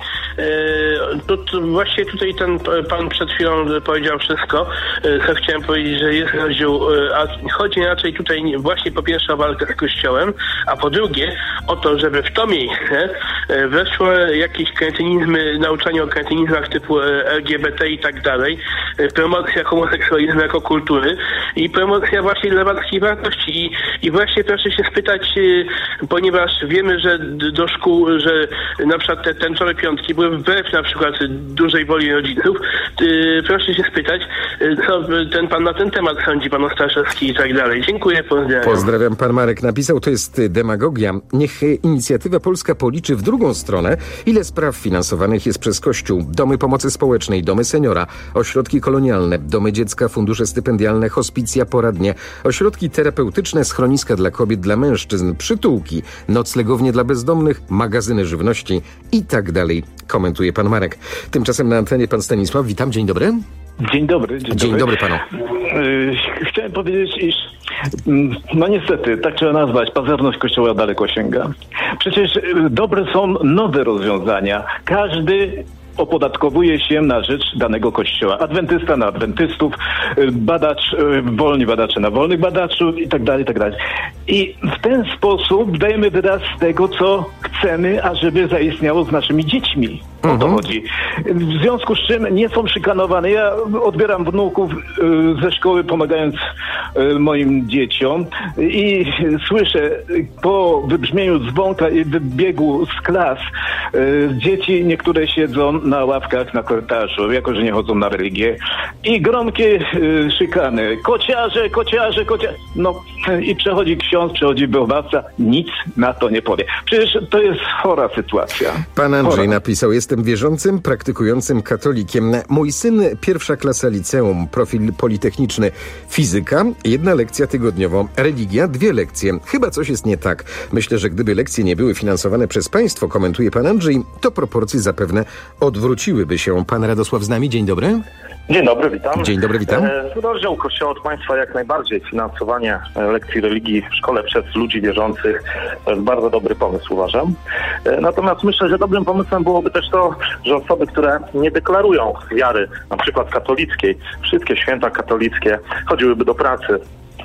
To, to właśnie tutaj ten pan przed chwilą powiedział wszystko. Co chciałem powiedzieć, że jest rozdział, a chodzi raczej tutaj właśnie po pierwsze o walkę z Kościołem, a po drugie o to, żeby w to miejsce weszły jakieś kretynizmy, nauczanie o kretynizmach typu L G B T i tak dalej, promocja homoseksualizmu jako kultury i promocja właśnie lewackiej wartości i, i właśnie proszę się spytać, ponieważ wiemy, że do szkół, że na przykład te tęczowe piątki były wbrew na przykład dużej woli rodziców. Proszę się spytać, co ten pan na ten temat sądzi, pan Ostaszewski i tak dalej. Dziękuję, pozdrawiam. Pozdrawiam, pan Marek napisał, to jest demagogia. Niech inicjatywa polska policzy w drugą stronę, ile spraw finansowanych jest przez Kościół. Domy pomocy społecznej, domy seniora, ośrodki kolonialne, domy dziecka, fundusze stypendialne, hospicja, poradnie, ośrodki terapeutyczne, schroniska dla kobiet, dla mężczyzn, przytułki, noclegownie dla bezdomnych, magazyny żywności i tak dalej, komentuje pan Marek. Tymczasem na antenie pan Stanisław. Witam, dzień dobry. Dzień dobry. Dzień, dzień dobry. dobry panu. Chciałem powiedzieć, iż no niestety, tak trzeba nazwać, pazerność Kościoła daleko sięga. Przecież dobre są nowe rozwiązania. Każdy opodatkowuje się na rzecz danego kościoła. Adwentysta na adwentystów, badacz, wolni badacze na wolnych badaczów i tak dalej, i tak dalej. I w ten sposób dajemy wyraz tego, co chcemy, ażeby zaistniało z naszymi dziećmi. O to Mhm. chodzi. W związku z czym nie są szykanowane. Ja odbieram wnuków y, ze szkoły, pomagając y, moim dzieciom i słyszę po wybrzmieniu dzwonka i wybiegu z klas y, dzieci niektóre siedzą na ławkach na korytarzu, jako że nie chodzą na religię i gromkie y, szykany. Kociarze, kociarze, kociarze. No i przechodzi ksiądz, przechodzi wychowawca, nic na to nie powie. Przecież to jest chora sytuacja. Pan Andrzej Chora. napisał, jestem wierzącym, praktykującym katolikiem. Mój syn, pierwsza klasa liceum, profil politechniczny, fizyka, jedna lekcja tygodniowo, religia, dwie lekcje. Chyba coś jest nie tak. Myślę, że gdyby lekcje nie były finansowane przez państwo, komentuje pan Andrzej, to proporcje zapewne odwróciłyby się. Pan Radosław z nami, dzień dobry. Dzień dobry, witam. Dzień dobry, witam. E, rozdział Kościoła od państwa jak najbardziej. Finansowanie lekcji religii w szkole przez ludzi wierzących to jest bardzo dobry pomysł, uważam. E, natomiast myślę, że dobrym pomysłem byłoby też to, że osoby, które nie deklarują wiary, na przykład katolickiej, wszystkie święta katolickie chodziłyby do pracy.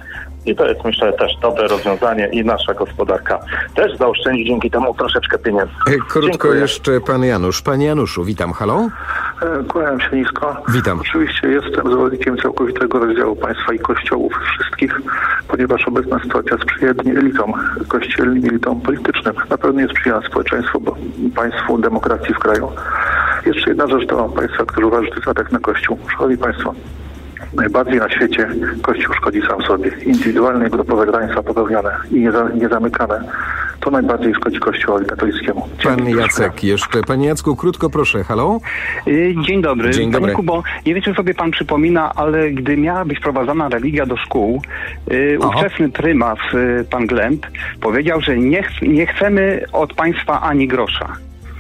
I to jest, myślę, też dobre rozwiązanie i nasza gospodarka też zaoszczędzi dzięki temu troszeczkę pieniędzy. Krótko Dziękuję. jeszcze pan Janusz. Panie Januszu, witam, halo? Kłaniam się nisko. Witam. Oczywiście jestem zwolennikiem całkowitego rozdziału państwa i kościołów wszystkich, ponieważ obecna sytuacja sprzyja jedynie elitom kościelnym, elitom politycznym. Na pewno nie sprzyja społeczeństwu, bo państwu, demokracji w kraju. Jeszcze jedna rzecz do państwa, którzy uważają, że to jest atak na Kościół. Szanowni państwo, najbardziej na świecie Kościół szkodzi sam sobie. Indywidualne i grupowe granice popełnione i niezamykane. To najbardziej szkodzi Kościołowi katolickiemu. Pan Jacek jeszcze. Panie Jacku, krótko proszę. Halo? Dzień dobry. Dzień dobry. Panie Kubo, nie wiem, czy sobie pan przypomina, ale gdy miała być wprowadzana religia do szkół, yy, ówczesny prymas, yy, pan Glemp, powiedział, że nie, ch- nie chcemy od państwa ani grosza.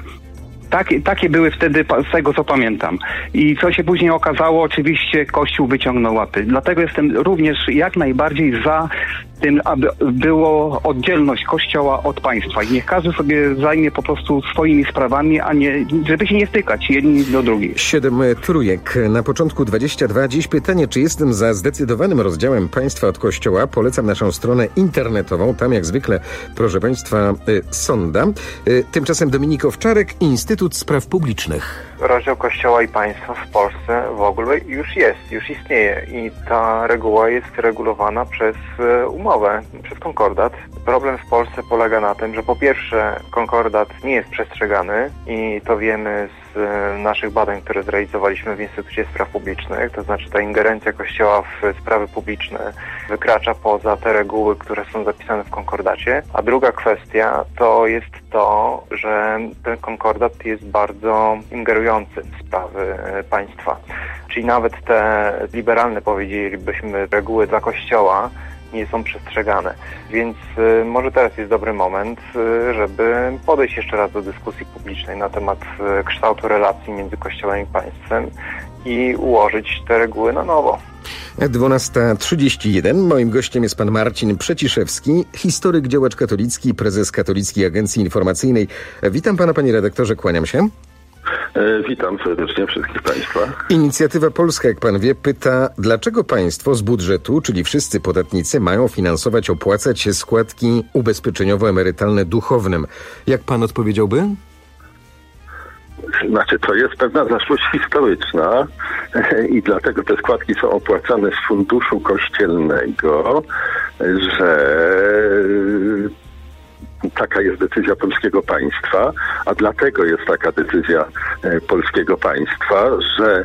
Tak, takie były wtedy, z tego co pamiętam. I co się później okazało, oczywiście Kościół wyciągnął łapy. Dlatego jestem również jak najbardziej za tym, aby było oddzielność Kościoła od państwa. I niech każdy sobie zajmie po prostu swoimi sprawami, a nie, żeby się nie stykać jedni do drugich. Siedem trójek. Na początku dwadzieścia dwa. Dziś pytanie, czy jestem za zdecydowanym rozdziałem państwa od Kościoła. Polecam naszą stronę internetową. Tam jak zwykle, proszę państwa, y, sonda. Y, tymczasem Dominik Owczarek, Instytut Spraw Publicznych. Rozdział Kościoła i państwa w Polsce w ogóle już jest, już istnieje i ta reguła jest regulowana przez umowę, przez konkordat. Problem w Polsce polega na tym, że po pierwsze konkordat nie jest przestrzegany i to wiemy z naszych badań, które zrealizowaliśmy w Instytucie Spraw Publicznych, to znaczy ta ingerencja Kościoła w sprawy publiczne wykracza poza te reguły, które są zapisane w konkordacie. A druga kwestia to jest to, że ten konkordat jest bardzo ingerujący w sprawy państwa. Czyli nawet te liberalne, powiedzielibyśmy, reguły dla Kościoła nie są przestrzegane. Więc y, może teraz jest dobry moment, y, żeby podejść jeszcze raz do dyskusji publicznej na temat y, kształtu relacji między Kościołem i państwem i ułożyć te reguły na nowo. dwunasta trzydzieści jeden. Moim gościem jest pan Marcin Przeciszewski, historyk, działacz katolicki, prezes Katolickiej Agencji Informacyjnej. Witam pana, panie redaktorze, kłaniam się. Witam serdecznie wszystkich państwa. Inicjatywa Polska, jak pan wie, pyta, dlaczego państwo z budżetu, czyli wszyscy podatnicy, mają finansować, opłacać się składki ubezpieczeniowo-emerytalne duchownym. Jak pan odpowiedziałby? Znaczy, to jest pewna zaszłość historyczna i dlatego te składki są opłacane z funduszu kościelnego, że taka jest decyzja polskiego państwa, a dlatego jest taka decyzja e, polskiego państwa, że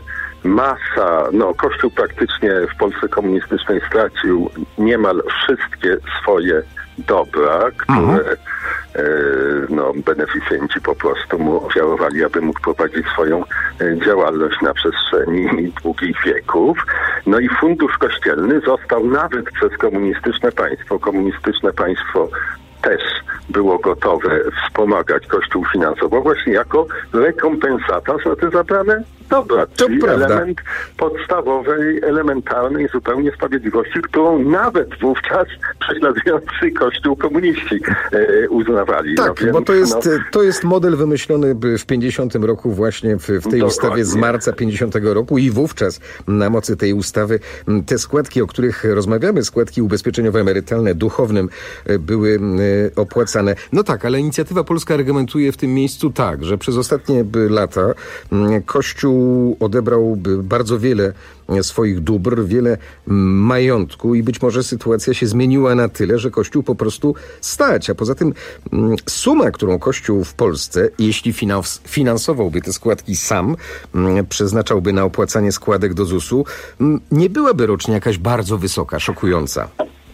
masa, no Kościół praktycznie w Polsce komunistycznej stracił niemal wszystkie swoje dobra, które e, no, beneficjenci po prostu mu ofiarowali, aby mógł prowadzić swoją e, działalność na przestrzeni długich wieków. No i fundusz kościelny został nawet przez komunistyczne państwo, komunistyczne państwo też było gotowe wspomagać Kościół finansowo właśnie jako rekompensata za te zabrane dobra, to czyli prawda. element podstawowej, elementarnej zupełnie sprawiedliwości, którą nawet wówczas prześladujący Kościół komuniści e, uznawali. Tak, no, więc, bo to jest, no, to jest model wymyślony w pięćdziesiątym roku właśnie w, w tej Dokładnie. ustawie z marca pięćdziesiątego roku i wówczas na mocy tej ustawy te składki, o których rozmawiamy, składki ubezpieczeniowo-emerytalne duchownym były opłacane. No tak, ale Inicjatywa Polska argumentuje w tym miejscu tak, że przez ostatnie lata Kościół odebrał bardzo wiele swoich dóbr, wiele majątku i być może sytuacja się zmieniła na tyle, że Kościół po prostu stać. A poza tym suma, którą Kościół w Polsce, jeśli finans, finansowałby te składki sam, przeznaczałby na opłacanie składek do zusu, nie byłaby rocznie jakaś bardzo wysoka, szokująca.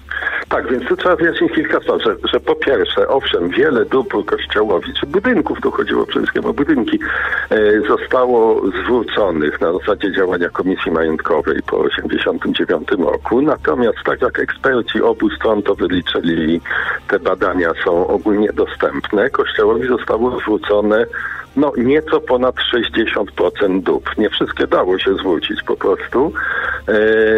Tak, więc tu trzeba wyjaśnić kilka spraw, że, że po pierwsze, owszem, wiele dóbr Kościołowi, czy budynków, tu chodziło przede wszystkim o budynki, e, zostało zwróconych na zasadzie działania Komisji Majątkowej po osiemdziesiątym dziewiątym roku. Natomiast tak jak eksperci obu stron to wyliczyli, te badania są ogólnie dostępne, Kościołowi zostało zwrócone no nieco ponad sześćdziesiąt procent dóbr. Nie wszystkie dało się zwrócić po prostu e,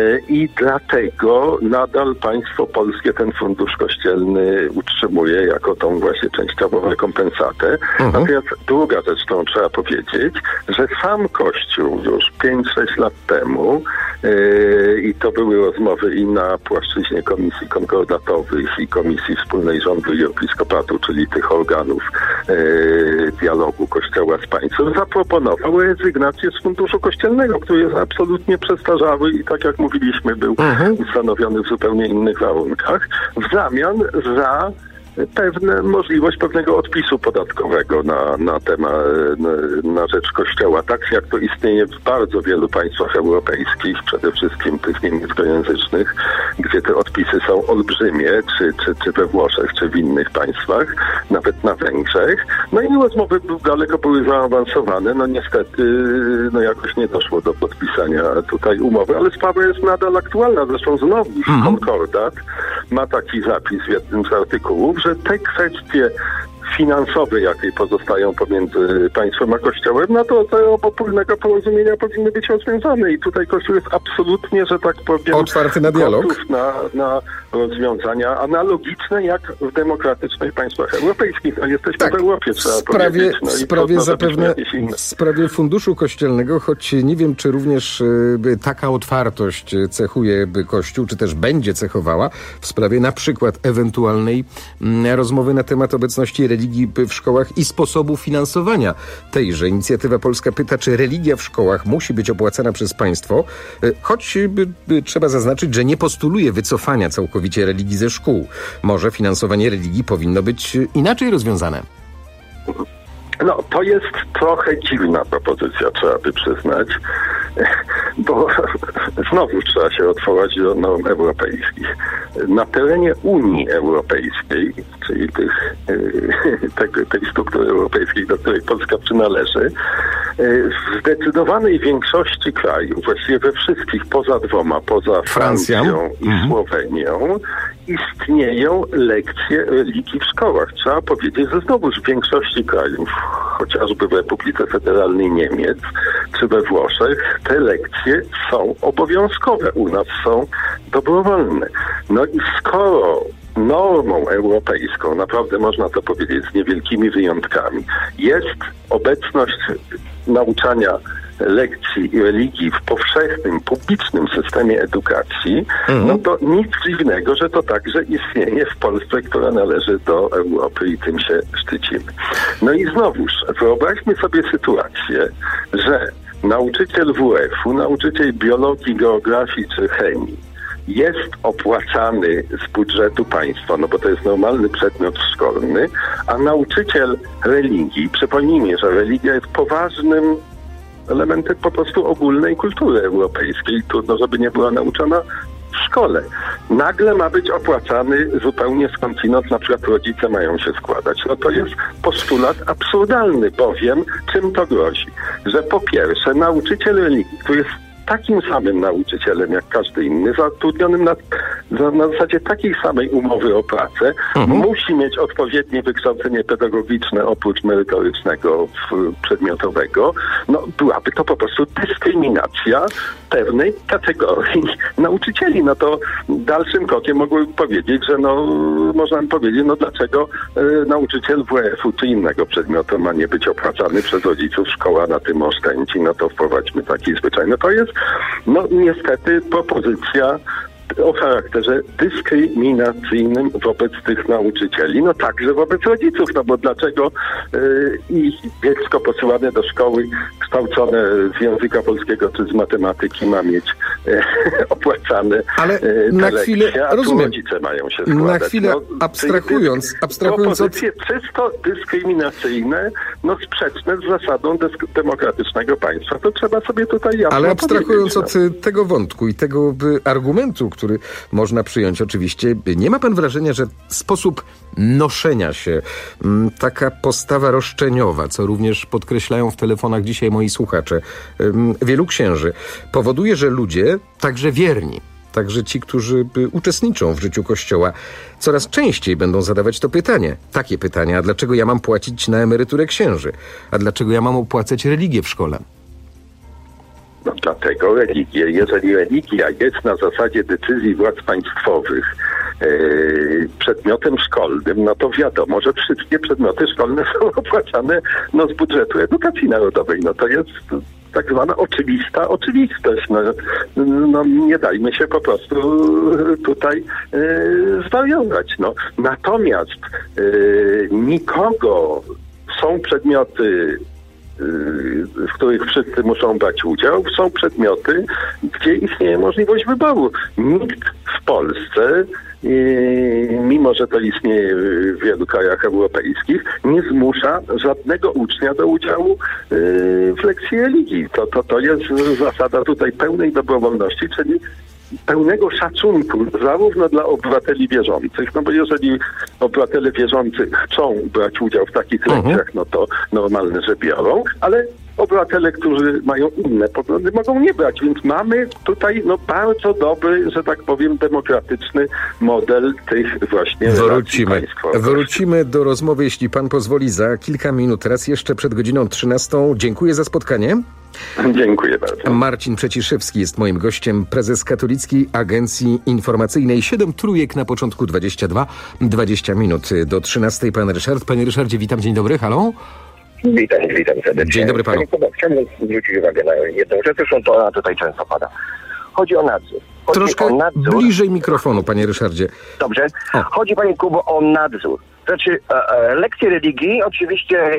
i dlatego nadal państwo polskie ten fundusz kościelny utrzymuje jako tą właśnie częściową rekompensatę. Mhm. Natomiast druga rzecz, którą trzeba powiedzieć, że sam Kościół już pięć sześć lat temu e, i to były rozmowy i na płaszczyźnie komisji konkordatowych i Komisji Wspólnej Rządu i Episkopatu, czyli tych organów e, dialogu Kościoła z państwem, zaproponował rezygnację z funduszu kościelnego, który jest absolutnie przestarzały i tak jak mówiliśmy, był mhm. ustanowiony w zupełnie innych warunkach, w zamian za pewne, możliwość pewnego odpisu podatkowego na, na temat, na, na rzecz Kościoła, tak jak to istnieje w bardzo wielu państwach europejskich, przede wszystkim tych niemieckojęzycznych, gdzie te odpisy są olbrzymie, czy, czy, czy we Włoszech, czy w innych państwach, nawet na Węgrzech. No i rozmowy daleko były zaawansowane, no niestety no jakoś nie doszło do podpisania tutaj umowy, ale sprawa jest nadal aktualna, zresztą znowu mhm. konkordat ma taki zapis w jednym z artykułów, że te kwestie finansowe, jakie pozostają pomiędzy państwem a Kościołem, no to te obopólnego porozumienia powinny być rozwiązane i tutaj Kościół jest absolutnie, że tak powiem, otwarty na dialog, na, na rozwiązania analogiczne jak w demokratycznych państwach europejskich. No jesteśmy tak, w Europie, trzeba w sprawie, powiedzieć. No w sprawie zapewne, w sprawie funduszu kościelnego, choć nie wiem, czy również y, taka otwartość cechuje by Kościół, czy też będzie cechowała w sprawie na przykład ewentualnej y, rozmowy na temat obecności religii w szkołach i sposobu finansowania tejże. Inicjatywa Polska pyta, czy religia w szkołach musi być opłacana przez państwo, choć by, by, trzeba zaznaczyć, że nie postuluje wycofania całkowicie religii ze szkół. Może finansowanie religii powinno być inaczej rozwiązane. No, to jest trochę dziwna propozycja, trzeba by przyznać, bo znowu trzeba się odwołać do norm europejskich. Na terenie Unii Europejskiej, czyli tych, tej, tej struktury europejskiej, do której Polska przynależy, w zdecydowanej większości krajów, właściwie we wszystkich poza dwoma, poza Francją, Francją i mhm. Słowenią, istnieją lekcje religii w szkołach. Trzeba powiedzieć, że znowuż w większości krajów, chociażby w Republice Federalnej Niemiec czy we Włoszech, te lekcje są obowiązkowe. U nas są dobrowolne. No i skoro normą europejską, naprawdę można to powiedzieć z niewielkimi wyjątkami, jest obecność nauczania lekcji religii w powszechnym, publicznym systemie edukacji, mhm. no to nic dziwnego, że to także istnieje w Polsce, która należy do Europy i tym się szczycimy. No i znowuż, wyobraźmy sobie sytuację, że nauczyciel W F-u, nauczyciel biologii, geografii czy chemii jest opłacany z budżetu państwa, no bo to jest normalny przedmiot szkolny, a nauczyciel religii, przypomnijmy, że religia jest poważnym elementem po prostu ogólnej kultury europejskiej. Trudno, żeby nie była nauczana w szkole. Nagle ma być opłacany zupełnie skądinąd, na przykład rodzice mają się składać. No to jest postulat absurdalny, bowiem czym to grozi? Że po pierwsze nauczyciel religii, który jest takim samym nauczycielem jak każdy inny, zatrudnionym na, na zasadzie takiej samej umowy o pracę, mhm. musi mieć odpowiednie wykształcenie pedagogiczne oprócz merytorycznego, przedmiotowego. No byłaby to po prostu dyskryminacja pewnej kategorii nauczycieli. No to dalszym krokiem mogłyby powiedzieć, że no można by powiedzieć, no dlaczego y, nauczyciel W F-u czy innego przedmiotu ma nie być opłacany przez rodziców, szkoła na tym oszczędzi, no to wprowadźmy taki zwyczaj. No to jest no niestety propozycja o charakterze dyskryminacyjnym wobec tych nauczycieli, no także wobec rodziców, no bo dlaczego y, ich dziecko posyłane do szkoły kształcone z języka polskiego czy z matematyki ma mieć y, opłacane Ale y, na lekcje, chwilę, a rozumiem, rodzice mają się składać. Na chwilę no, abstrahując, abstrahując od... propozycje czysto dyskryminacyjne, no sprzeczne z zasadą desk- demokratycznego państwa. To trzeba sobie tutaj jasno Ale abstrahując powiedzieć, no. od tego wątku i tego argumentu, który można przyjąć oczywiście, nie ma pan wrażenia, że sposób noszenia się, taka postawa roszczeniowa, co również podkreślają w telefonach dzisiaj moi słuchacze, wielu księży, powoduje, że ludzie, także wierni, także ci, którzy uczestniczą w życiu Kościoła, coraz częściej będą zadawać to pytanie. Takie pytania, a dlaczego ja mam płacić na emeryturę księży? A dlaczego ja mam opłacać religię w szkole? No dlatego religie, jeżeli religia jest na zasadzie decyzji władz państwowych yy, przedmiotem szkolnym, no to wiadomo, że wszystkie przedmioty szkolne są opłacane no, z budżetu edukacji narodowej. No to jest tak zwana oczywista oczywistość. No, no nie dajmy się po prostu tutaj yy, zwariować. No. Natomiast yy, nikogo, są przedmioty, w których wszyscy muszą brać udział, są przedmioty, gdzie istnieje możliwość wyboru. Nikt w Polsce, mimo że to istnieje w wielu krajach europejskich, nie zmusza żadnego ucznia do udziału w lekcji religii. To, to, to jest zasada tutaj pełnej dobrowolności, czyli pełnego szacunku zarówno dla obywateli wierzących, no bo jeżeli obywatele wierzący chcą brać udział w takich Mhm. lekcjach, no to normalne, że biorą, ale obywatele, którzy mają inne poglądy, mogą nie brać, więc mamy tutaj no bardzo dobry, że tak powiem, demokratyczny model tych właśnie Wrócimy. Wrócimy do rozmowy, jeśli pan pozwoli, za kilka minut. Raz jeszcze przed godziną trzynastą. Dziękuję za spotkanie. Dziękuję bardzo. Marcin Przeciszewski jest moim gościem, prezes Katolickiej Agencji Informacyjnej. Siedem trójek na początku, dwadzieścia dwa, dwadzieścia minut do trzynastej. Pan Ryszard. Panie Ryszardzie, witam, dzień dobry, halo. Witam, witam serdecznie. Dzień dobry panu. Panie Kuba, chciałbym zwrócić uwagę na jedną rzecz, zresztą to ona tutaj często pada. Chodzi o nadzór. Chodzi Troszkę o nadzór. bliżej mikrofonu, panie Ryszardzie. Dobrze. O. Chodzi, panie Kubo, o nadzór. Znaczy, e, e, lekcje religii oczywiście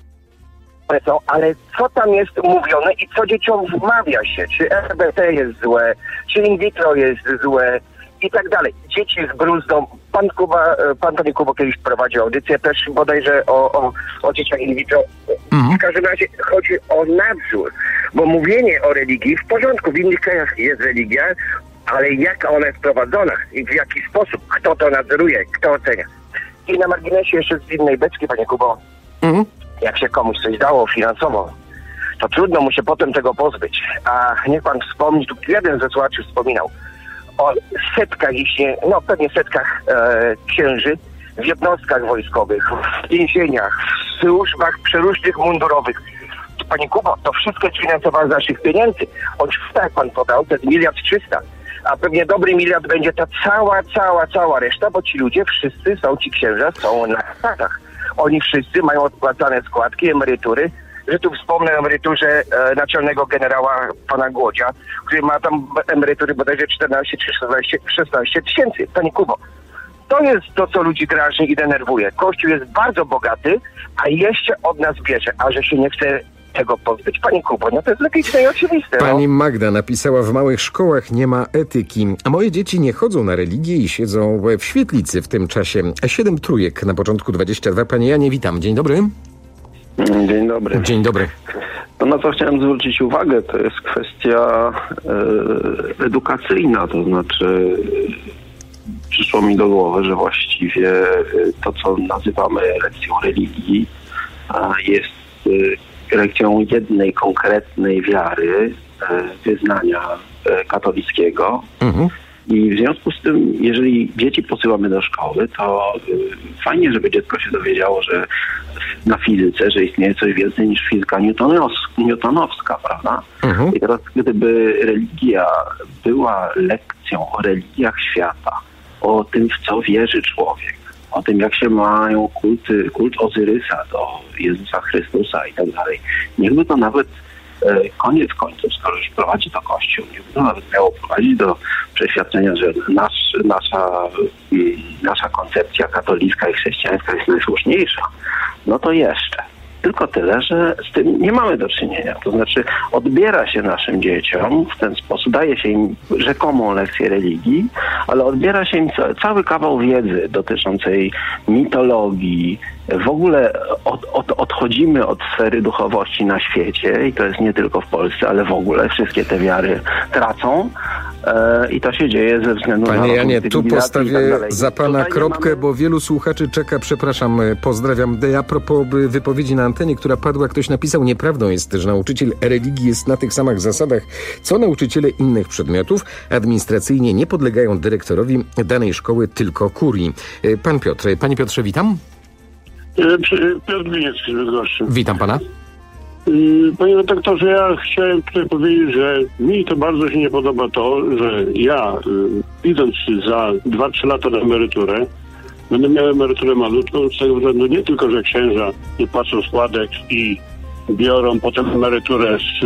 są, ale co tam jest mówione i co dzieciom wmawia się? Czy R B T jest złe, czy in vitro jest złe i tak dalej. Dzieci z bruzdą. Pan Kuba, pan panie Kubo kiedyś prowadził audycję też bodajże o, o, o dzieciach in vitro. Mhm. W każdym razie chodzi o nadzór, bo mówienie o religii w porządku, w innych krajach jest religia, ale jak ona jest prowadzona i w jaki sposób, kto to nadzoruje, kto ocenia. I na marginesie jeszcze z innej beczki, panie Kubo, Mhm. jak się komuś coś dało finansowo, to trudno mu się potem tego pozbyć. A niech pan wspomni, tu jeden ze słuchaczy wspominał o setkach, jeśli, no pewnie setkach e, księży w jednostkach wojskowych, w więzieniach, w służbach przeróżnych mundurowych. Panie Kubo, to wszystko jest finansowane z naszych pieniędzy. Choć tak pan podał, to jest miliard trzysta. A pewnie dobry miliard będzie ta cała, cała, cała reszta, bo ci ludzie wszyscy są, ci księża są na statach. Oni wszyscy mają odpłacane składki, emerytury, że tu wspomnę o emeryturze e, naczelnego generała pana Głodzia, który ma tam emerytury bodajże czternaście czy szesnaście tysięcy. Panie Kubo, to jest to, co ludzi drażni i denerwuje. Kościół jest bardzo bogaty, a jeszcze od nas bierze, a że się nie chce tego pozbyć. Panie Kubo, no to jest logiczne i oczywiste. Pani no. Magda napisała, w małych szkołach nie ma etyki, a moje dzieci nie chodzą na religię i siedzą w świetlicy w tym czasie. Siedem trójek na początku, dwadzieścia dwa. Panie Janie, witam. Dzień dobry. Dzień dobry. Dzień dobry. To, na co chciałem zwrócić uwagę, to jest kwestia e, edukacyjna, to znaczy e, przyszło mi do głowy, że właściwie e, to, co nazywamy lekcją religii, a jest e, lekcją jednej konkretnej wiary, e, wyznania e, katolickiego. Mhm. I w związku z tym, jeżeli dzieci posyłamy do szkoły, to y, fajnie, żeby dziecko się dowiedziało, że na fizyce, że istnieje coś więcej niż fizyka newtonows- newtonowska, prawda? Mhm. I teraz, gdyby religia była lekcją o religiach świata, o tym, w co wierzy człowiek, o tym, jak się mają kulty, kult Ozyrysa do Jezusa Chrystusa i tak dalej, niechby to nawet koniec końców, skoro już prowadzi to Kościół, nie by to nawet miało prowadzić do przeświadczenia, że nasz, nasza, nasza koncepcja katolicka i chrześcijańska jest najsłuszniejsza, no to jeszcze. Tylko tyle, że z tym nie mamy do czynienia. To znaczy odbiera się naszym dzieciom w ten sposób, daje się im rzekomą lekcję religii, ale odbiera się im cały kawał wiedzy dotyczącej mitologii. W ogóle od, od, odchodzimy od sfery duchowości na świecie i to jest nie tylko w Polsce, ale w ogóle wszystkie te wiary tracą. E, I to się dzieje ze względu Panie na... Janie, tu postawię tak za pana Tutaj kropkę, mamy... bo wielu słuchaczy czeka, przepraszam, pozdrawiam. A propos wypowiedzi na antenie, która padła, ktoś napisał, nieprawdą jest, że nauczyciel religii jest na tych samych zasadach, co nauczyciele innych przedmiotów. Administracyjnie nie podlegają dyrektorowi danej szkoły, tylko kurii. Pan Piotr, panie Piotrze, witam. Piotr Glijewski z Bydgoszczy. Witam pana. Panie redaktorze, ja chciałem tutaj powiedzieć, że mi to bardzo się nie podoba to, że ja, idąc za dwa trzy lata na emeryturę, będę miał emeryturę malutką z tego względu nie tylko, że księża nie płacą składek i biorą potem emeryturę z,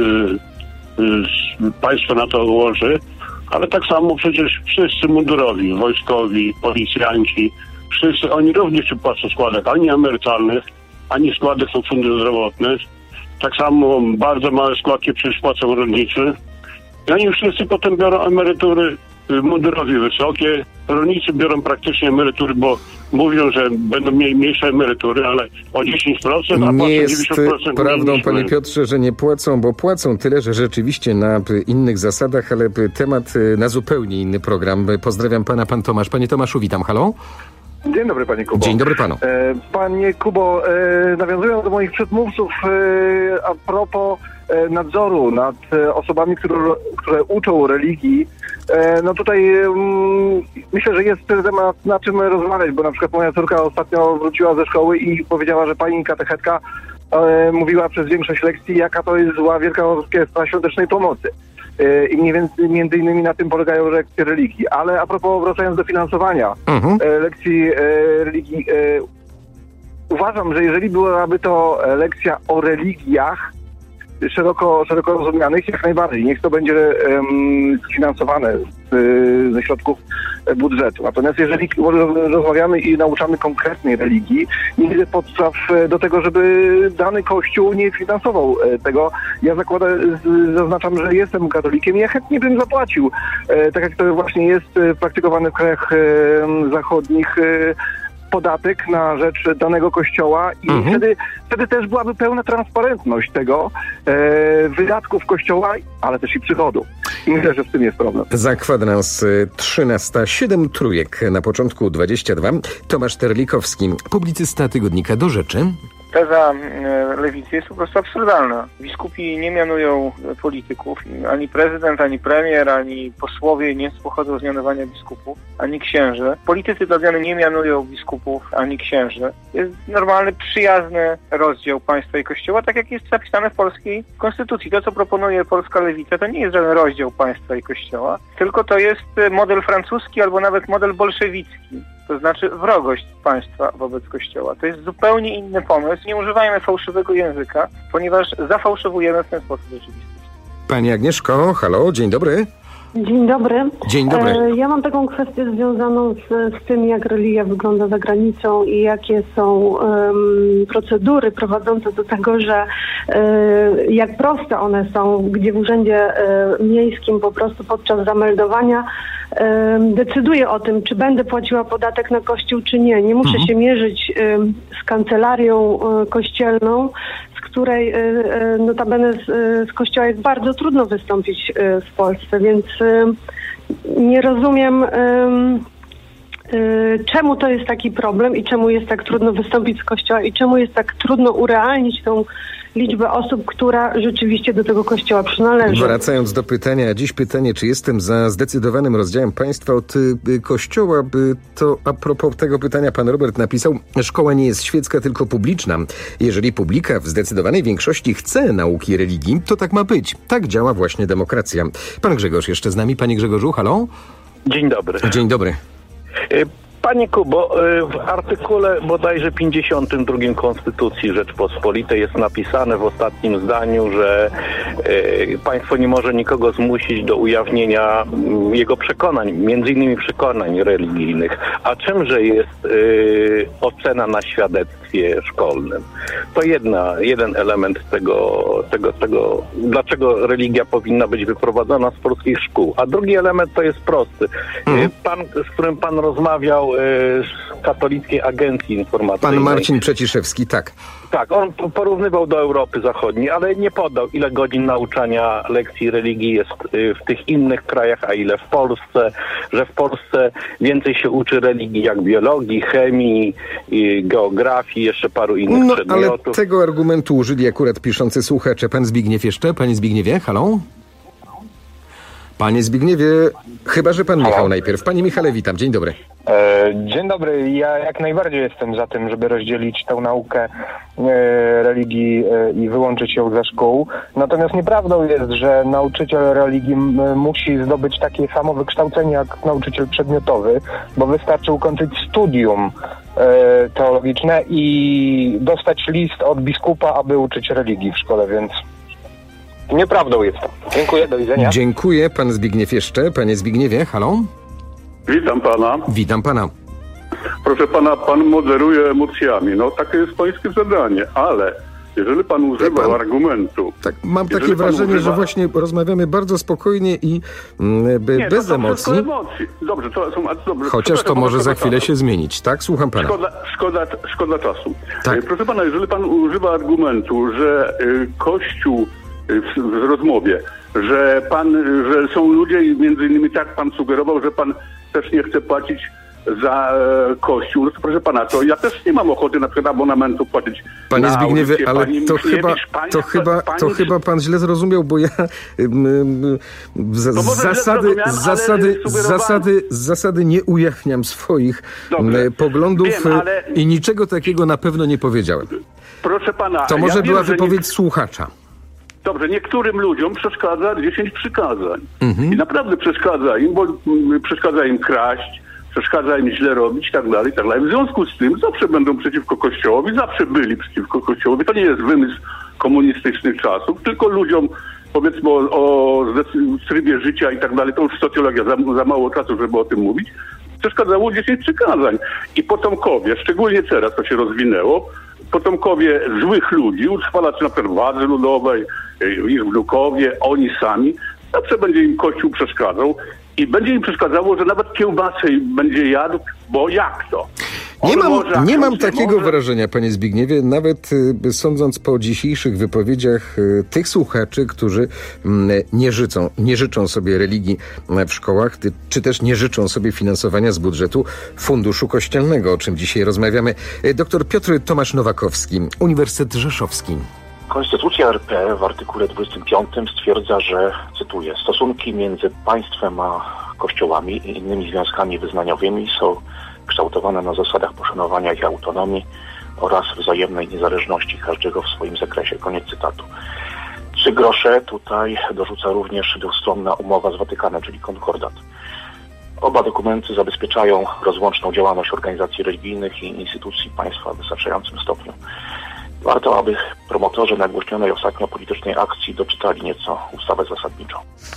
z państwo na to ułoży, ale tak samo przecież wszyscy mundurowi, wojskowi, policjanci, wszyscy, oni również nie płacą składek ani emerytalnych, ani składek są fundusze zdrowotne. Tak samo bardzo małe składki przecież płacą rolnicy. I oni wszyscy potem biorą emerytury mundurowi wysokie. Rolnicy biorą praktycznie emerytury, bo mówią, że będą mieli mniejsze emerytury, ale o dziesięć procent, a płacą nie jest dziewięćdziesiąt procent. prawdą, mniej panie niż Piotrze, że nie płacą, bo płacą tyle, że rzeczywiście na innych zasadach, ale temat na zupełnie inny program. Pozdrawiam pana, pan Tomasz. Panie Tomaszu, witam. Halo? Dzień dobry, panie Kubo. Dzień dobry panu. E, panie Kubo, e, nawiązując do moich przedmówców e, a propos e, nadzoru nad e, osobami, które, które uczą religii, e, no tutaj mm, myślę, że jest temat na czym rozmawiać, bo na przykład moja córka ostatnio wróciła ze szkoły i powiedziała, że pani katechetka e, mówiła przez większość lekcji, jaka to jest zła Wielka Orkiestra Świątecznej Pomocy. I mniej więcej, między innymi na tym polegają lekcje religii. Ale a propos, wracając do finansowania mhm. lekcji religii, uważam, że jeżeli byłaby to lekcja o religiach szeroko, szeroko rozumianych, jak najbardziej. Niech to będzie um, finansowane z, ze środków budżetu. Natomiast jeżeli rozmawiamy i nauczamy konkretnej religii, nie widzę podstaw do tego, żeby dany kościół nie finansował tego. Ja zakładam, zaznaczam, że jestem katolikiem i ja chętnie bym zapłacił. Tak jak to właśnie jest praktykowane w krajach zachodnich, podatek na rzecz danego kościoła i mhm. wtedy, wtedy też byłaby pełna transparentność tego e, wydatków kościoła, ale też i przychodu. I myślę, że w tym jest problem. Za kwadrans trzynaста siedem trójek na początku dwadzieścia dwa. Tomasz Terlikowski, publicysta tygodnika Do Rzeczy. Teza lewicy jest po prostu absurdalna. Biskupi nie mianują polityków, ani prezydent, ani premier, ani posłowie nie pochodzą z mianowania biskupów, ani księży. Politycy do odmiany nie mianują biskupów, ani księży. Jest normalny, przyjazny rozdział państwa i kościoła, tak jak jest zapisane w polskiej konstytucji. To, co proponuje polska lewica, to nie jest żaden rozdział państwa i kościoła, tylko to jest model francuski albo nawet model bolszewicki. To znaczy wrogość państwa wobec Kościoła. To jest zupełnie inny pomysł. Nie używajmy fałszywego języka, ponieważ zafałszowujemy w ten sposób rzeczywistość. Pani Agnieszko, halo, dzień dobry. Dzień dobry. Dzień dobry. E, ja mam taką kwestię związaną z, z tym, jak religia wygląda za granicą i jakie są um, procedury prowadzące do tego, że e, jak proste one są, gdzie w urzędzie e, miejskim po prostu podczas zameldowania e, decyduję o tym, czy będę płaciła podatek na kościół, czy nie. Nie muszę mhm. się mierzyć e, z kancelarią e, kościelną, której notabene z, z kościoła jest bardzo trudno wystąpić w Polsce, więc nie rozumiem, czemu to jest taki problem i czemu jest tak trudno wystąpić z kościoła i czemu jest tak trudno urealnić tą liczbę osób, która rzeczywiście do tego kościoła przynależy. Wracając do pytania, dziś pytanie, czy jestem za zdecydowanym rozdziałem państwa od y, kościoła, by to a propos tego pytania pan Robert napisał, szkoła nie jest świecka, tylko publiczna. Jeżeli publika w zdecydowanej większości chce nauki religii, to tak ma być. Tak działa właśnie demokracja. Pan Grzegorz jeszcze z nami. Panie Grzegorzu, halo? Dzień dobry. Dzień dobry. Panie Kubo, w artykule bodajże pięćdziesiątym drugim Konstytucji Rzeczpospolitej jest napisane w ostatnim zdaniu, że y, państwo nie może nikogo zmusić do ujawnienia y, jego przekonań, między innymi przekonań religijnych. A czymże jest y, ocena na świadectwie szkolnym? To jedna, jeden element tego, tego, tego, dlaczego religia powinna być wyprowadzona z polskich szkół. A drugi element to jest prosty. Mhm. Pan, z którym pan rozmawiał z Katolickiej Agencji Informacyjnej. Pan Marcin Przeciszewski, tak. Tak, on porównywał do Europy Zachodniej, ale nie podał, ile godzin nauczania lekcji religii jest w tych innych krajach, a ile w Polsce, że w Polsce więcej się uczy religii jak biologii, chemii, geografii, jeszcze paru innych no, przedmiotów. Ale tego argumentu użyli akurat piszący słuchacze. Pan Zbigniew jeszcze? Panie Zbigniewie, halo? Panie Zbigniewie, chyba że pan Halo. Michał najpierw. Panie Michale, witam. Dzień dobry. E, dzień dobry. Ja jak najbardziej jestem za tym, żeby rozdzielić tę naukę e, religii e, i wyłączyć ją ze szkół. Natomiast nieprawdą jest, że nauczyciel religii m, musi zdobyć takie samo wykształcenie jak nauczyciel przedmiotowy, bo wystarczy ukończyć studium e, teologiczne i dostać list od biskupa, aby uczyć religii w szkole, więc nieprawdą jest to. Dziękuję, do widzenia. Dziękuję. Pan Zbigniew jeszcze. Panie Zbigniewie, halo? Witam pana. Witam pana. Proszę pana, pan moderuje emocjami. No takie jest pańskie zadanie, ale jeżeli pan używa pan, argumentu... Tak, mam takie wrażenie, używa... że właśnie rozmawiamy bardzo spokojnie i mm, be, nie, bez to emocji. emocji. Dobrze, to są... Dobrze, chociaż to może za chwilę czasu. się zmienić. Tak, słucham pana. Szkoda, szkoda, szkoda czasu. Tak. Proszę pana, jeżeli pan używa argumentu, że y, Kościół y, w, w rozmowie, że pan, że są ludzie i między innymi tak pan sugerował, że pan też nie chce płacić za e, Kościół. No to proszę pana, to ja też nie mam ochoty na przykład abonamentu płacić. Panie Zbigniewie, ale pani to chyba, pani, to, chyba, pani, to chyba pan źle zrozumiał, bo ja m, m, z, z zasady, z zasady, z zasady, z zasady nie ujawniam swoich m, poglądów Wiem, ale... i niczego takiego na pewno nie powiedziałem. Proszę pana, to może ja była wiem, wypowiedź nie... słuchacza. Dobrze, niektórym ludziom przeszkadza dziesięć przykazań. Mhm. I naprawdę przeszkadza im, bo m, przeszkadza im kraść, przeszkadza im źle robić i tak dalej, i tak dalej. W związku z tym zawsze będą przeciwko Kościołowi, zawsze byli przeciwko Kościołowi. To nie jest wymysł komunistycznych czasów, tylko ludziom, powiedzmy o, o trybie życia i tak dalej, to już socjologia, za, za mało czasu, żeby o tym mówić, przeszkadzało dziesięć przykazań. I potomkowie, szczególnie teraz to się rozwinęło, potomkowie złych ludzi, utrwalaczy na przykład władzy ludowej, ich wnukowie, oni sami, zawsze będzie im Kościół przeszkadzał. I będzie im przeszkadzało, że nawet kiełbasę będzie jadł, bo jak to? Nie mam, może, nie mam nie takiego może. wrażenia, panie Zbigniewie, nawet y, sądząc po dzisiejszych wypowiedziach y, tych słuchaczy, którzy y, nie, życzą, nie życzą sobie religii w szkołach, ty, czy też nie życzą sobie finansowania z budżetu Funduszu Kościelnego, o czym dzisiaj rozmawiamy. Y, doktor Piotr Tomasz Nowakowski, Uniwersytet Rzeszowski. Konstytucja R P w artykule dwudziestym piątym stwierdza, że, cytuję, stosunki między państwem a kościołami i innymi związkami wyznaniowymi są kształtowane na zasadach poszanowania ich autonomii oraz wzajemnej niezależności każdego w swoim zakresie. Koniec cytatu. Trzy grosze tutaj dorzuca również dwustronna umowa z Watykanem, czyli konkordat. Oba dokumenty zabezpieczają rozłączną działalność organizacji religijnych i instytucji państwa w wystarczającym stopniu. Warto, aby promotorzy nagłośnionej ostatnio politycznej akcji doczytali nieco ustawę zasadniczą.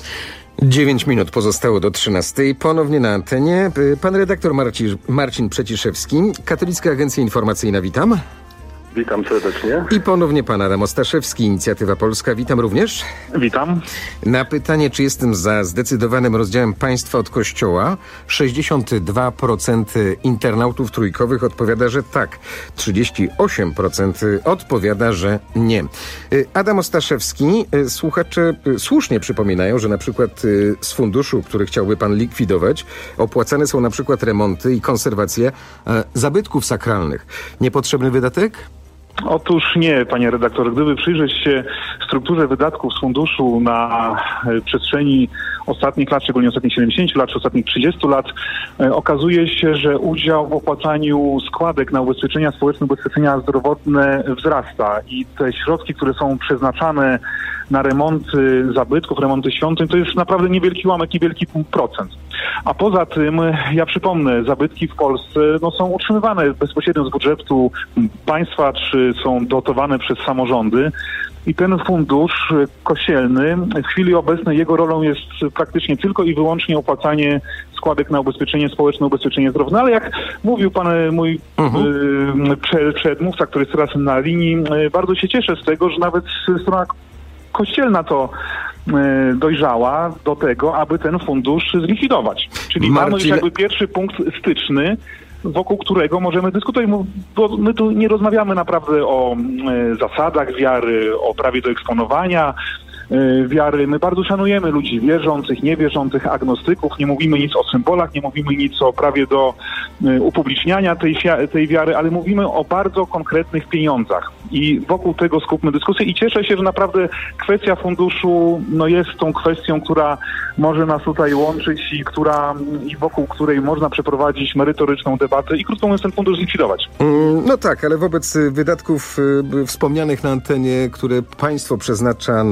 Dziewięć minut pozostało do trzynastej. Ponownie na antenie pan redaktor Marcin, Marcin Przeciszewski, Katolicka Agencja Informacyjna. Witam. Witam serdecznie. I ponownie pan Adam Ostaszewski, Inicjatywa Polska. Witam również. Witam. Na pytanie, czy jestem za zdecydowanym rozdziałem państwa od Kościoła, sześćdziesiąt dwa procent internautów trójkowych odpowiada, że tak. trzydzieści osiem procent odpowiada, że nie. Adam Ostaszewski, słuchacze słusznie przypominają, że na przykład z funduszu, który chciałby pan likwidować, opłacane są na przykład remonty i konserwacja zabytków sakralnych. Niepotrzebny wydatek? Otóż nie, panie redaktor. Gdyby przyjrzeć się strukturze wydatków z funduszu na przestrzeni ostatnich lat, szczególnie ostatnich siedemdziesięciu lat, czy ostatnich trzydziestu lat, okazuje się, że udział w opłacaniu składek na ubezpieczenia społeczne, ubezpieczenia zdrowotne wzrasta i te środki, które są przeznaczane na remonty zabytków, remonty świątyń, to jest naprawdę niewielki ułamek, niewielki procent. A poza tym, ja przypomnę, zabytki w Polsce no, są utrzymywane bezpośrednio z budżetu państwa, czy są dotowane przez samorządy. I ten fundusz kościelny, w chwili obecnej jego rolą jest praktycznie tylko i wyłącznie opłacanie składek na ubezpieczenie społeczne, ubezpieczenie zdrowotne. Ale jak mówił pan mój uh-huh. y, przed, przedmówca, który jest teraz na linii, y, bardzo się cieszę z tego, że nawet strona kościelna to y, dojrzała do tego, aby ten fundusz zlikwidować. Czyli Marcin... mamy już jakby pierwszy punkt styczny, wokół którego możemy dyskutować, bo my tu nie rozmawiamy naprawdę o y, zasadach wiary, o prawie do eksponowania y, wiary. My bardzo szanujemy ludzi wierzących, niewierzących, agnostyków. Nie mówimy nic o symbolach, nie mówimy nic o prawie do y, upubliczniania tej, tej wiary, ale mówimy o bardzo konkretnych pieniądzach. I wokół tego skupmy dyskusję i cieszę się, że naprawdę kwestia funduszu no jest tą kwestią, która może nas tutaj łączyć i która i wokół której można przeprowadzić merytoryczną debatę i krótko mówiąc ten fundusz zlikwidować. Mm, no tak, ale wobec wydatków y, wspomnianych na antenie, które państwo przeznacza na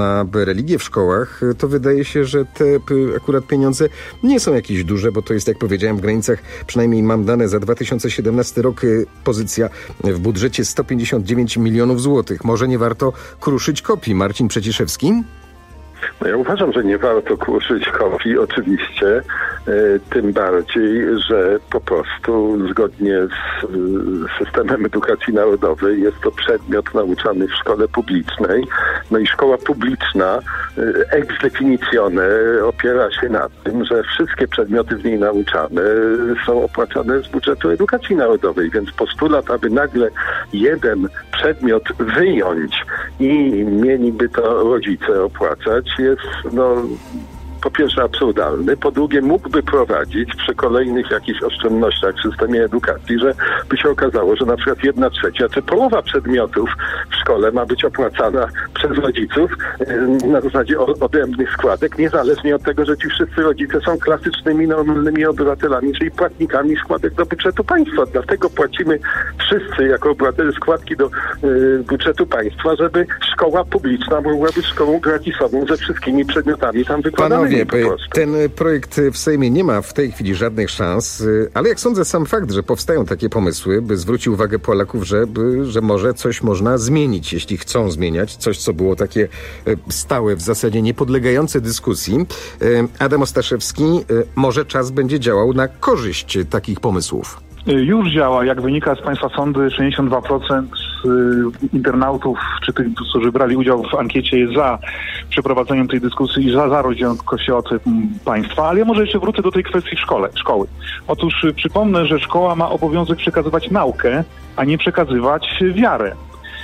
nowe religie w szkołach, to wydaje się, że te akurat pieniądze nie są jakieś duże, bo to jest, jak powiedziałem, w granicach, przynajmniej mam dane za dwa tysiące siedemnasty rok, pozycja w budżecie sto pięćdziesiąt dziewięć milionów złotych. Może nie warto kruszyć kopii. Marcin Przeciszewski? No ja uważam, że nie warto kruszyć kopii, oczywiście, e, tym bardziej, że po prostu zgodnie z e, systemem edukacji narodowej jest to przedmiot nauczany w szkole publicznej. No i szkoła publiczna e, ex definitione opiera się na tym, że wszystkie przedmioty w niej nauczane są opłacane z budżetu edukacji narodowej, więc postulat, aby nagle jeden przedmiot wyjąć i mieliby to rodzice opłacać, jest no po pierwsze absurdalny, po drugie mógłby prowadzić przy kolejnych jakichś oszczędnościach w systemie edukacji, że by się okazało, że na przykład jedna trzecia czy połowa przedmiotów w szkole ma być opłacana przez rodziców na zasadzie odrębnych składek, niezależnie od tego, że ci wszyscy rodzice są klasycznymi, normalnymi obywatelami, czyli płatnikami składek do budżetu państwa. Dlatego płacimy wszyscy jako obywatele składki do y, budżetu państwa, żeby szkoła publiczna mogła być szkołą gratisową ze wszystkimi przedmiotami tam wykładanymi. Ten projekt w Sejmie nie ma w tej chwili żadnych szans, ale jak sądzę, sam fakt, że powstają takie pomysły, by zwróci uwagę Polaków, że, że może coś można zmienić, jeśli chcą zmieniać, coś, co było takie stałe, w zasadzie niepodlegające dyskusji. Adam Ostaszewski, może czas będzie działał na korzyść takich pomysłów. Już działa. Jak wynika z państwa sądy, sześćdziesiąt dwa procent internautów, czy tych, którzy brali udział w ankiecie, jest za przeprowadzeniem tej dyskusji i za, za rozdziałem Kościoła państwa. Ale ja może jeszcze wrócę do tej kwestii szkole, szkoły. Otóż przypomnę, że szkoła ma obowiązek przekazywać naukę, a nie przekazywać wiarę.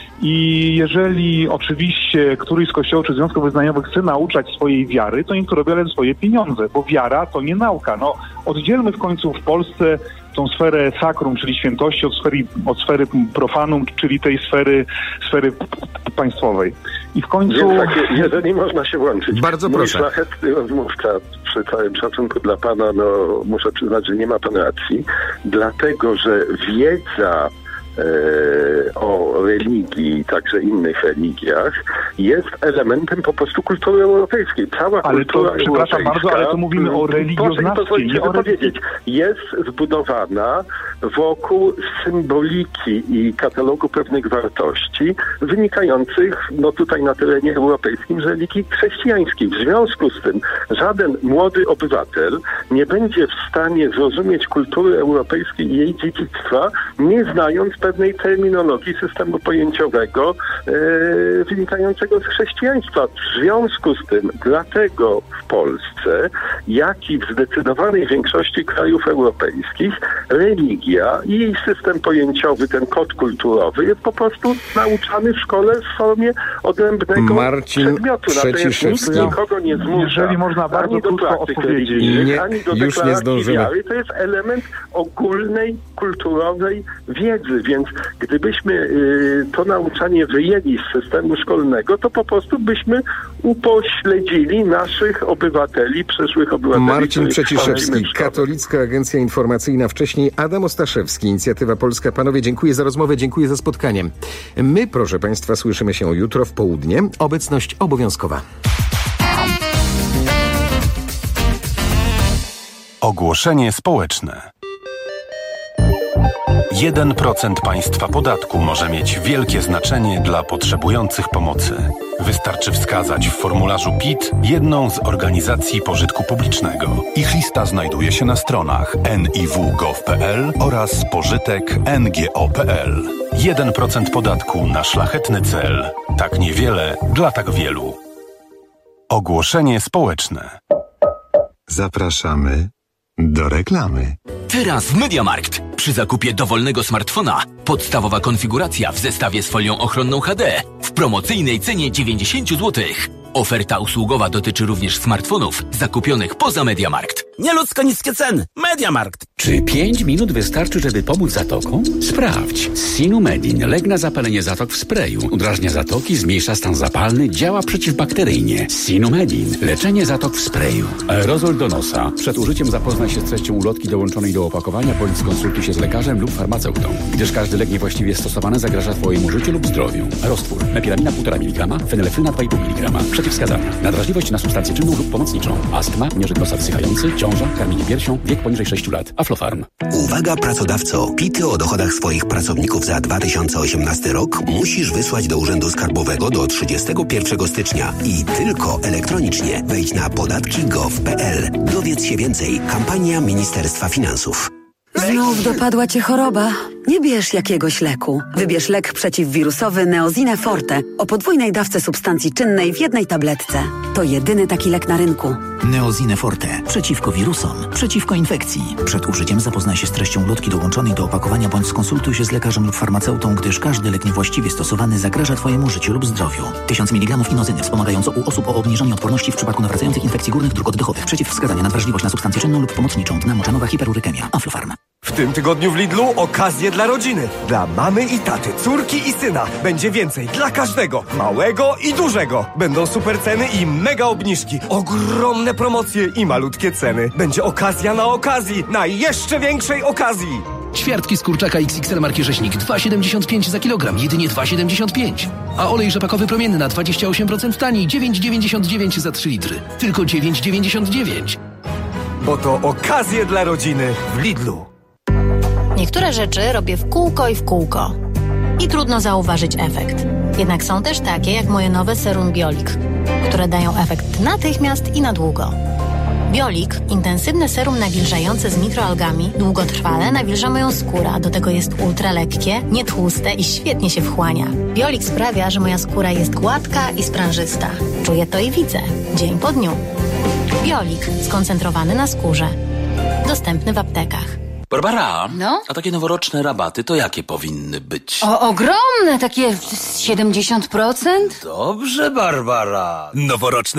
I jeżeli oczywiście któryś z kościołów czy związków wyznaniowych chce nauczać swojej wiary, to niech to robi ale swoje pieniądze, bo wiara to nie nauka. No, oddzielmy w końcu w Polsce tą sferę sakrum, czyli świętości, od sfery, od sfery profanum, czyli tej sfery, sfery państwowej. I w końcu... Więc tak, jeżeli można się łączyć. Bardzo proszę. Mój szlachetny rozmówca, przy całym szacunku dla pana, no muszę przyznać, że nie ma pan racji, dlatego, że wiedza o religii, także innych religiach, jest elementem po prostu kultury europejskiej. Cała ale kultura to, przepraszam bardzo, ale to mówimy o religioznawstwie, nie o powiedzieć. Jest zbudowana wokół symboliki i katalogu pewnych wartości wynikających, no tutaj na terenie europejskim, z religii chrześcijańskiej. W związku z tym żaden młody obywatel nie będzie w stanie zrozumieć kultury europejskiej i jej dziedzictwa, nie znając pewnej terminologii systemu pojęciowego e, wynikającego z chrześcijaństwa. W związku z tym, dlatego w Polsce, jak i w zdecydowanej większości krajów europejskich, religia i jej system pojęciowy, ten kod kulturowy jest po prostu nauczany w szkole w formie odrębnego Marcin przedmiotu. Natomiast nikt nikogo nie zmusza, jeżeli można bardzo ani do praktyk religijnych, ani do już nie zdążymy. wiary. To jest element ogólnej, kulturowej wiedzy, więc gdybyśmy y, to nauczanie wyjęli z systemu szkolnego, to po prostu byśmy upośledzili naszych obywateli, przyszłych obywateli. Marcin Przeciszewski, Katolicka Agencja Informacyjna, wcześniej Adam Ostaszewski, Inicjatywa Polska. Panowie, dziękuję za rozmowę, dziękuję za spotkanie. My, proszę państwa, słyszymy się jutro w południe. Obecność obowiązkowa. Ogłoszenie społeczne. jeden procent państwa podatku może mieć wielkie znaczenie dla potrzebujących pomocy. Wystarczy wskazać w formularzu P I T jedną z organizacji pożytku publicznego. Ich lista znajduje się na stronach en i w kropka gov kropka pe el oraz pożytek kropka en ge o kropka pe el. jeden procent podatku na szlachetny cel. Tak niewiele dla tak wielu. Ogłoszenie społeczne. Zapraszamy do reklamy. Teraz w MediaMarkt. Przy zakupie dowolnego smartfona podstawowa konfiguracja w zestawie z folią ochronną H D w promocyjnej cenie dziewięćdziesiąt złotych. Oferta usługowa dotyczy również smartfonów zakupionych poza MediaMarkt. Nieludzko niskie ceny. MediaMarkt. Czy Czy pięć minut wystarczy, żeby pomóc zatokom? Sprawdź. Sinumedin. Lek na zapalenie zatok w sprayu. Udrażnia zatoki, zmniejsza stan zapalny, działa przeciwbakteryjnie. Sinumedin. Leczenie zatok w sprayu. Aerozol do nosa. Przed użyciem zapoznaj się z treścią ulotki dołączonej do opakowania, bądź skonsultuj się z lekarzem lub farmaceutą, gdyż każdy lek niewłaściwie stosowany zagraża Twojemu życiu lub zdrowiu. Roztwór. Mepiramina półtora miligrama, fenylefryna dwa i pół miligrama. Przeciwwskazania. Nadwrażliwość na substancję czynną lub pomocniczą. Astma, nieżyt nosa wysychający, ciąża, karmienie piersią, wiek poniżej sześciu lat. Aflofarm. Uwaga pracodawco! Pity o dochodach swoich pracowników za dwa tysiące osiemnasty rok musisz wysłać do Urzędu Skarbowego do trzydziestego pierwszego stycznia i tylko elektronicznie. Wejdź na podatki kropka gov kropka p l. Dowiedz się więcej. Kampania Ministerstwa Finansów. Znów dopadła cię choroba? Nie bierz jakiegoś leku. Wybierz lek przeciwwirusowy Neosine Forte o podwójnej dawce substancji czynnej w jednej tabletce. To jedyny taki lek na rynku. Neosine Forte. Przeciwko wirusom. Przeciwko infekcji. Przed użyciem zapoznaj się z treścią ulotki dołączonej do opakowania bądź skonsultuj się z lekarzem lub farmaceutą, gdyż każdy lek niewłaściwie stosowany zagraża Twojemu życiu lub zdrowiu. tysiąc miligramów inozyny wspomagająco u osób o obniżonej odporności w przypadku nawracających infekcji górnych dróg oddechowych. Przeciwwskazania na wrażliwość na substancję czynną lub pomocniczą. Dna moczanowa, hiperurykemia. Aflofarm. W tym tygodniu w Lidlu okazje dla rodziny. Dla mamy i taty, córki i syna. Będzie więcej dla każdego. Małego i dużego. Będą super ceny i mega obniżki. Ogromne promocje i malutkie ceny. Będzie okazja na okazji. Na jeszcze większej okazji. Ćwiartki z kurczaka X X L marki Rzeźnik dwa siedemdziesiąt pięć za kilogram, jedynie dwa siedemdziesiąt pięć. A olej rzepakowy promienny na dwadzieścia osiem procent taniej, dziewięć dziewięćdziesiąt dziewięć za trzy litry. Tylko dziewięć dziewięćdziesiąt dziewięć. Bo to okazje dla rodziny w Lidlu. Niektóre rzeczy robię w kółko i w kółko. I trudno zauważyć efekt. Jednak są też takie jak moje nowe serum Biolik, które dają efekt natychmiast i na długo. Biolik, intensywne serum nawilżające z mikroalgami, długotrwale nawilża moją skórę, a do tego jest ultra lekkie, nietłuste i świetnie się wchłania. Biolik sprawia, że moja skóra jest gładka i sprężysta. Czuję to i widzę, dzień po dniu. Biolik, skoncentrowany na skórze. Dostępny w aptekach. Barbara, no? A takie noworoczne rabaty to jakie powinny być? O, ogromne, takie siedemdziesiąt procent? Dobrze, Barbara. Noworoczne